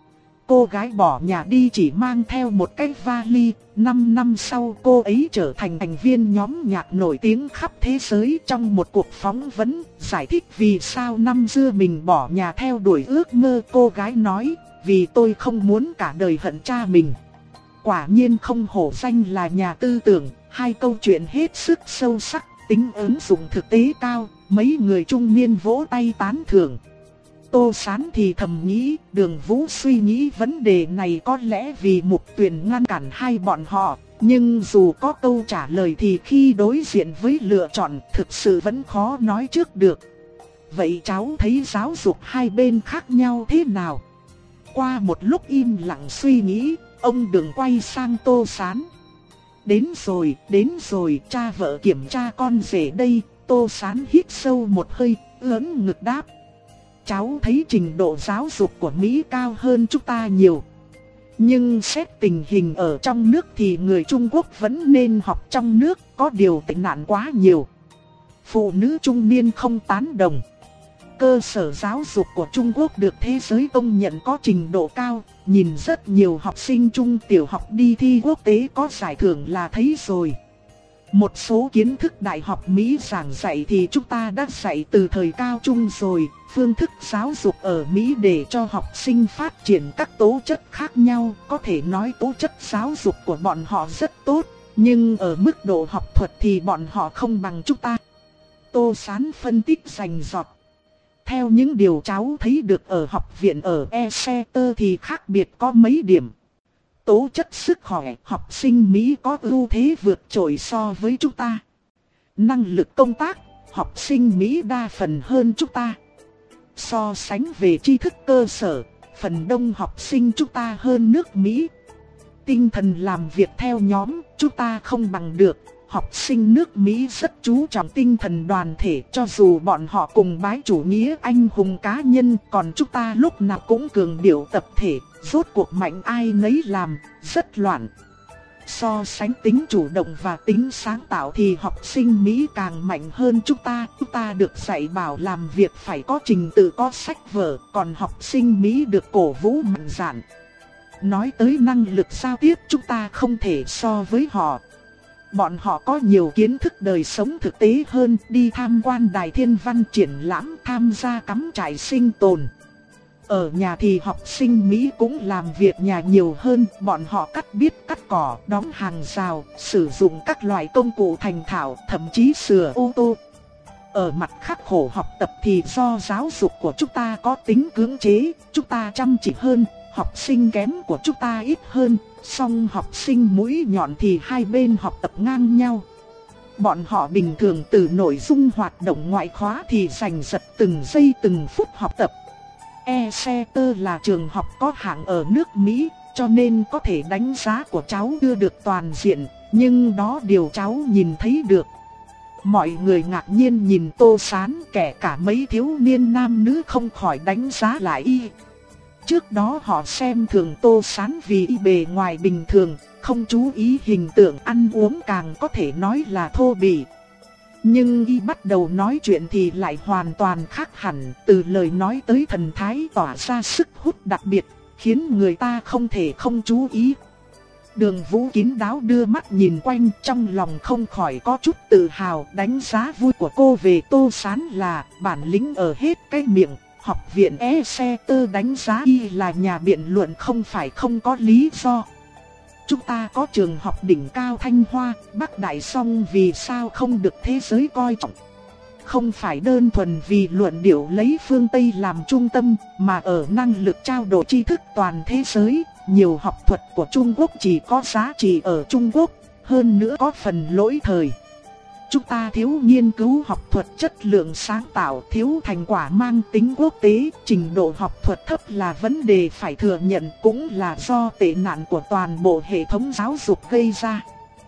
Cô gái bỏ nhà đi chỉ mang theo một cái vali. Năm năm sau cô ấy trở thành thành viên nhóm nhạc nổi tiếng khắp thế giới. Trong một cuộc phỏng vấn giải thích vì sao năm xưa mình bỏ nhà theo đuổi ước mơ, cô gái nói: vì tôi không muốn cả đời hận cha mình. Quả nhiên không hổ danh là nhà tư tưởng. Hai câu chuyện hết sức sâu sắc, tính ứng dụng thực tế cao. Mấy người trung niên vỗ tay tán thưởng. Tô Sán thì thầm nghĩ, Đường Vũ suy nghĩ vấn đề này có lẽ vì Mục Tuyền ngăn cản hai bọn họ. Nhưng dù có câu trả lời thì khi đối diện với lựa chọn thực sự vẫn khó nói trước được. Vậy cháu thấy giáo dục hai bên khác nhau thế nào? Qua một lúc im lặng suy nghĩ, ông Đường quay sang Tô Sán. Đến rồi, đến rồi, cha vợ kiểm tra con rể đây. Tô Sán hít sâu một hơi, ưỡn ngực đáp. Cháu thấy trình độ giáo dục của Mỹ cao hơn chúng ta nhiều. Nhưng xét tình hình ở trong nước thì người Trung Quốc vẫn nên học trong nước, có điều tệ nạn quá nhiều. Phụ nữ trung niên không tán đồng. Cơ sở giáo dục của Trung Quốc được thế giới công nhận có trình độ cao, nhìn rất nhiều học sinh trung tiểu học đi thi quốc tế có giải thưởng là thấy rồi. Một số kiến thức đại học Mỹ giảng dạy thì chúng ta đã dạy từ thời cao trung rồi. Phương thức giáo dục ở Mỹ để cho học sinh phát triển các tố chất khác nhau. Có thể nói tố chất giáo dục của bọn họ rất tốt, nhưng ở mức độ học thuật thì bọn họ không bằng chúng ta. Tô Sán phân tích rành rọt. Theo những điều cháu thấy được ở học viện ở Exeter thì khác biệt có mấy điểm. tố chất sức khỏe, học sinh Mỹ có ưu thế vượt trội so với chúng ta. Năng lực công tác, học sinh Mỹ đa phần hơn chúng ta. So sánh về tri thức cơ sở, phần đông học sinh chúng ta hơn nước Mỹ. Tinh thần làm việc theo nhóm, chúng ta không bằng được. Học sinh nước Mỹ rất chú trọng tinh thần đoàn thể, cho dù bọn họ cùng bái chủ nghĩa anh hùng cá nhân, còn chúng ta lúc nào cũng cường điệu tập thể, rốt cuộc mạnh ai nấy làm, rất loạn. So sánh tính chủ động và tính sáng tạo thì học sinh Mỹ càng mạnh hơn chúng ta. Chúng ta được dạy bảo làm việc phải có trình tự, có sách vở, còn học sinh Mỹ được cổ vũ mạnh dạn. Nói tới năng lực giao tiếp, chúng ta không thể so với họ. Bọn họ có nhiều kiến thức đời sống thực tế hơn, đi tham quan đài thiên văn triển lãm, tham gia cắm trại sinh tồn. Ở nhà thì học sinh Mỹ cũng làm việc nhà nhiều hơn, bọn họ cắt biết cắt cỏ, đóng hàng rào, sử dụng các loại công cụ thành thạo, thậm chí sửa ô tô. Ở mặt khắc khổ học tập thì do giáo dục của chúng ta có tính cưỡng chế, chúng ta chăm chỉ hơn, học sinh kém của chúng ta ít hơn, song học sinh mũi nhọn thì hai bên học tập ngang nhau. Bọn họ bình thường từ nội dung hoạt động ngoại khóa thì giành giật từng giây từng phút học tập. Exeter là trường học có hạng ở nước Mỹ, cho nên có thể đánh giá của cháu chưa được toàn diện, nhưng đó điều cháu nhìn thấy được. Mọi người ngạc nhiên nhìn Tô Sán, kể cả mấy thiếu niên nam nữ không khỏi đánh giá lại y. Trước đó họ xem thường Tô Sán vì y bề ngoài bình thường, không chú ý hình tượng ăn uống, càng có thể nói là thô bỉ. Nhưng y bắt đầu nói chuyện thì lại hoàn toàn khác hẳn, từ lời nói tới thần thái tỏa ra sức hút đặc biệt, khiến người ta không thể không chú ý. Đường Vũ kín đáo đưa mắt nhìn quanh, trong lòng không khỏi có chút tự hào. Đánh giá vui của cô về Tô Sán là bản lĩnh ở hết cái miệng. Học viện Exeter đánh giá y là nhà biện luận không phải không có lý do. Chúng ta có trường học đỉnh cao Thanh Hoa, Bắc Đại, song vì sao không được thế giới coi trọng? Không phải đơn thuần vì luận điệu lấy phương Tây làm trung tâm, mà ở năng lực trao đổi tri thức toàn thế giới. Nhiều học thuật của Trung Quốc chỉ có giá trị ở Trung Quốc, hơn nữa có phần lỗi thời. Chúng ta thiếu nghiên cứu học thuật chất lượng sáng tạo, thiếu thành quả mang tính quốc tế, trình độ học thuật thấp là vấn đề phải thừa nhận, cũng là do tệ nạn của toàn bộ hệ thống giáo dục gây ra.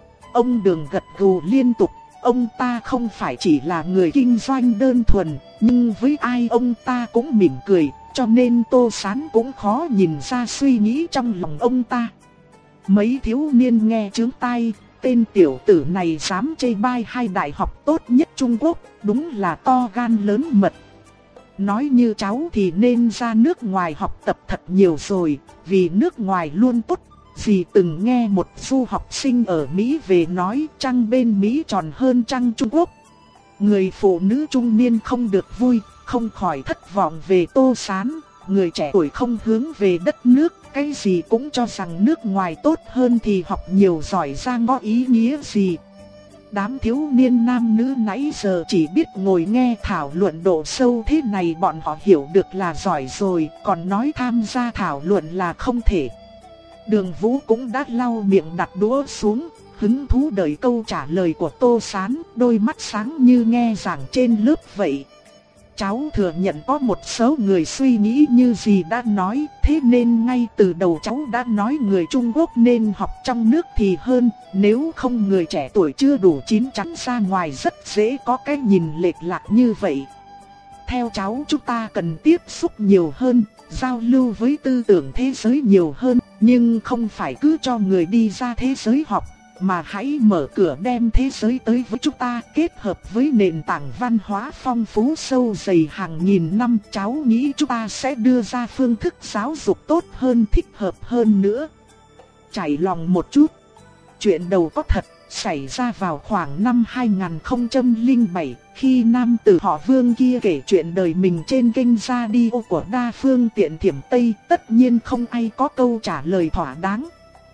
Ông Đường gật gù liên tục, ông ta không phải chỉ là người kinh doanh đơn thuần, nhưng với ai ông ta cũng mỉm cười, cho nên Tô Sán cũng khó nhìn ra suy nghĩ trong lòng ông ta. Mấy thiếu niên nghe chướng tai. Tên tiểu tử này dám chê bai hai đại học tốt nhất Trung Quốc, đúng là to gan lớn mật. Nói như cháu thì nên ra nước ngoài học tập thật nhiều rồi, vì nước ngoài luôn tốt. Dì từng nghe một du học sinh ở Mỹ về nói trăng bên Mỹ tròn hơn trăng Trung Quốc. Người phụ nữ trung niên không được vui, không khỏi thất vọng về Tô Sán. Người trẻ tuổi không hướng về đất nước, cái gì cũng cho rằng nước ngoài tốt hơn thì học nhiều giỏi giang có ý nghĩa gì. Đám thiếu niên nam nữ nãy giờ chỉ biết ngồi nghe thảo luận độ sâu thế này bọn họ hiểu được là giỏi rồi, còn nói tham gia thảo luận là không thể. Đường Vũ cũng đã lau miệng đặt đũa xuống, hứng thú đợi câu trả lời của Tô Sán, đôi mắt sáng như nghe giảng trên lớp vậy. Cháu thừa nhận có một số người suy nghĩ như dì đã nói, thế nên ngay từ đầu cháu đã nói người Trung Quốc nên học trong nước thì hơn, nếu không người trẻ tuổi chưa đủ chín chắn ra ngoài rất dễ có cái nhìn lệch lạc như vậy. Theo cháu chúng ta cần tiếp xúc nhiều hơn, giao lưu với tư tưởng thế giới nhiều hơn, nhưng không phải cứ cho người đi ra thế giới học. Mà hãy mở cửa đem thế giới tới với chúng ta, kết hợp với nền tảng văn hóa phong phú sâu dày hàng nghìn năm. Cháu nghĩ chúng ta sẽ đưa ra phương thức giáo dục tốt hơn, thích hợp hơn nữa. Chảy lòng một chút. Chuyện đầu có thật, xảy ra vào khoảng năm hai nghìn không trăm lẻ bảy, khi nam tử họ Vương kia kể chuyện đời mình trên kênh radio của Đa Phương Tiện Thiểm Tây. Tất nhiên không ai có câu trả lời thỏa đáng.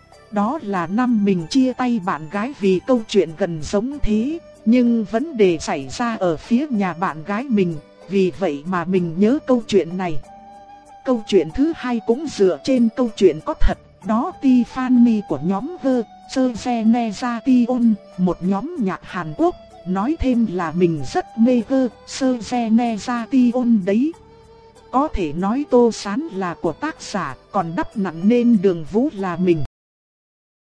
Đó là năm mình chia tay bạn gái vì câu chuyện gần giống thế, nhưng vấn đề xảy ra ở phía nhà bạn gái mình, vì vậy mà mình nhớ câu chuyện này. Câu chuyện thứ hai cũng dựa trên câu chuyện có thật, đó Tiffany của nhóm G, Generation, một nhóm nhạc Hàn Quốc, nói thêm là mình rất mê G, Generation đấy. Có thể nói Tô Sán là của tác giả, còn đắp nặng nên Đường Vũ là mình.